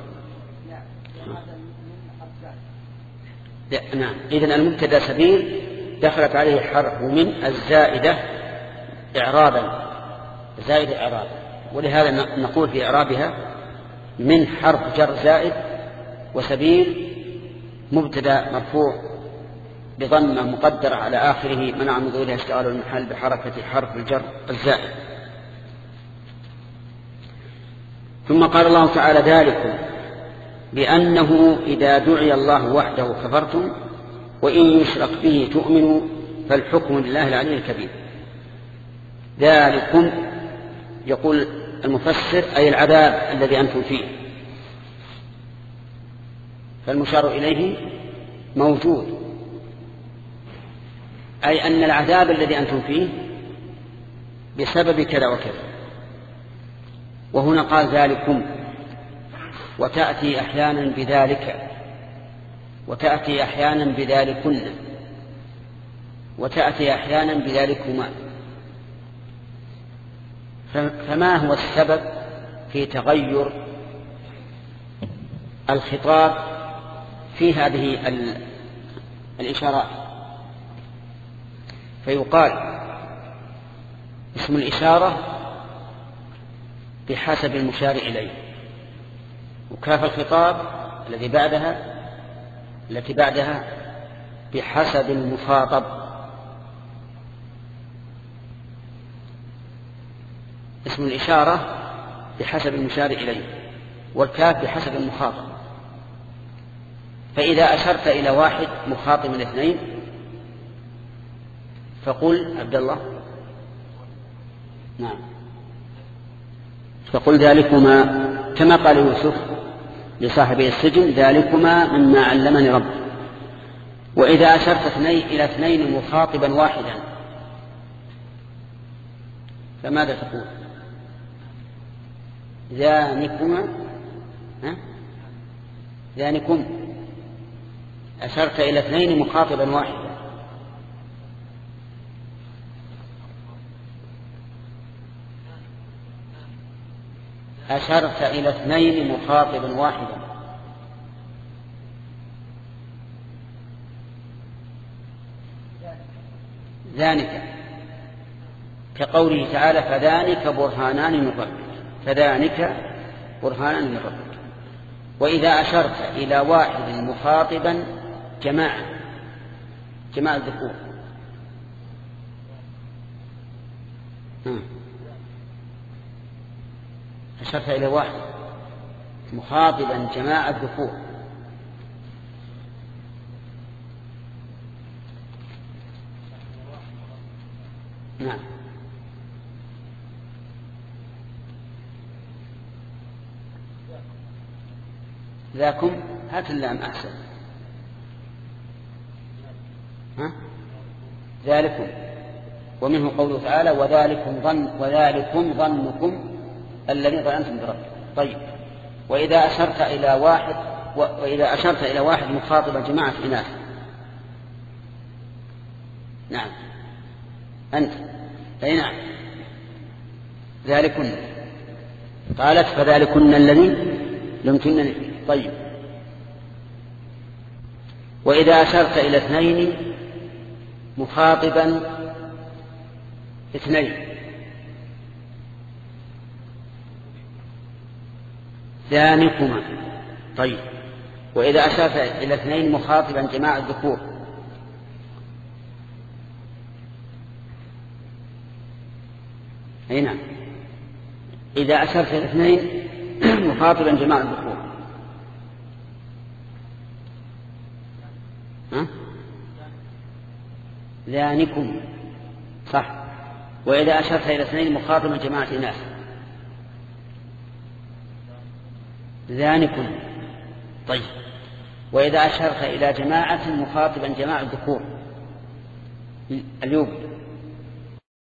نعم. إذن المبتدأ سبيل دخلت عليه حرف من الزائدة إعرابا، زائدة إعرابا، ولهذا نقول في إعرابها من حرف جر زائد، وسبيل مبتدأ مرفوع بضمة مقدرة على آخره منع من ظهورها اشتغال المحل بحركة حرف الجر الزائد. ثم قال الله تعالى ذلكم بأنه إذا دعي الله وحده كفرتم وإن يشرك به تؤمنوا فالحكم لله العلي الكبير. ذلكم يقول المفسر أي العذاب الذي أنتم فيه، فالمشار إليه موجود، أي أن العذاب الذي أنتم فيه بسبب كذا وكذا. وهنا قال ذلكم، وتأتي أحيانا بذلك، وتأتي أحيانا بذلكن، وتأتي أحيانا بذلكما. فما هو السبب في تغير الخطاب في هذه الإشارات؟ فيقال اسم الإشارة بحسب المشار إليه، وكاف الخطاب الذي بعدها التي بعدها بحسب المخاطب. اسم الإشارة بحسب المشار إليه، والكاف بحسب المخاطب. فإذا أشرت إلى واحد مخاطب من اثنين فقل عبد الله، نعم، فقل ذلكما كما قال يوسف لصاحبي السجن ذلكما مما علمني ربي. وإذا أشرت اثنين إلى اثنين مخاطبا واحدا فماذا تقول؟ ذانكما، ها؟ ذانكم، أشرت إلى اثنين مخاطبا واحدا. أشرت إلى اثنين مخاطبا واحدا. ذلك كقوله تعالى فذلك برهانان من ربك، فذلك برهانان من ربك. وإذا أشرت إلى واحد مخاطبا جماعة جماعة الذكور، أشرت إلى واحد مخاطبا جماعة الذكور، نعم ذاكم هات اللام أحسن، ها؟ ذلكم، ومنه قوله تعالى وذلكم ظن وذلكم ظنكم الذي ظننتم بربكم. طيب وإذا أشرت إلى واحد وإذا أشرت إلى واحد مخاطبا جماعة إناث، نعم أنت، أي نعم ذلكن، قالت فذلكن الذي لمتنني فيه. طيب وإذا أشرت إلى اثنين مخاطبا اثنين، ذانكما. طيب وإذا أشرت إلى اثنين مخاطبا جماعة الذكور، أي نعم إذا أشرت إلى اثنين مخاطبا جماعة الذكور، ها؟ ذانكم صح. وإذا أشرت إلى اثنين مخاطبا جماعة إناث، ذانكم. طيب وإذا أشرت إلى جماعة مخاطبا جماعة الذكور، اليوم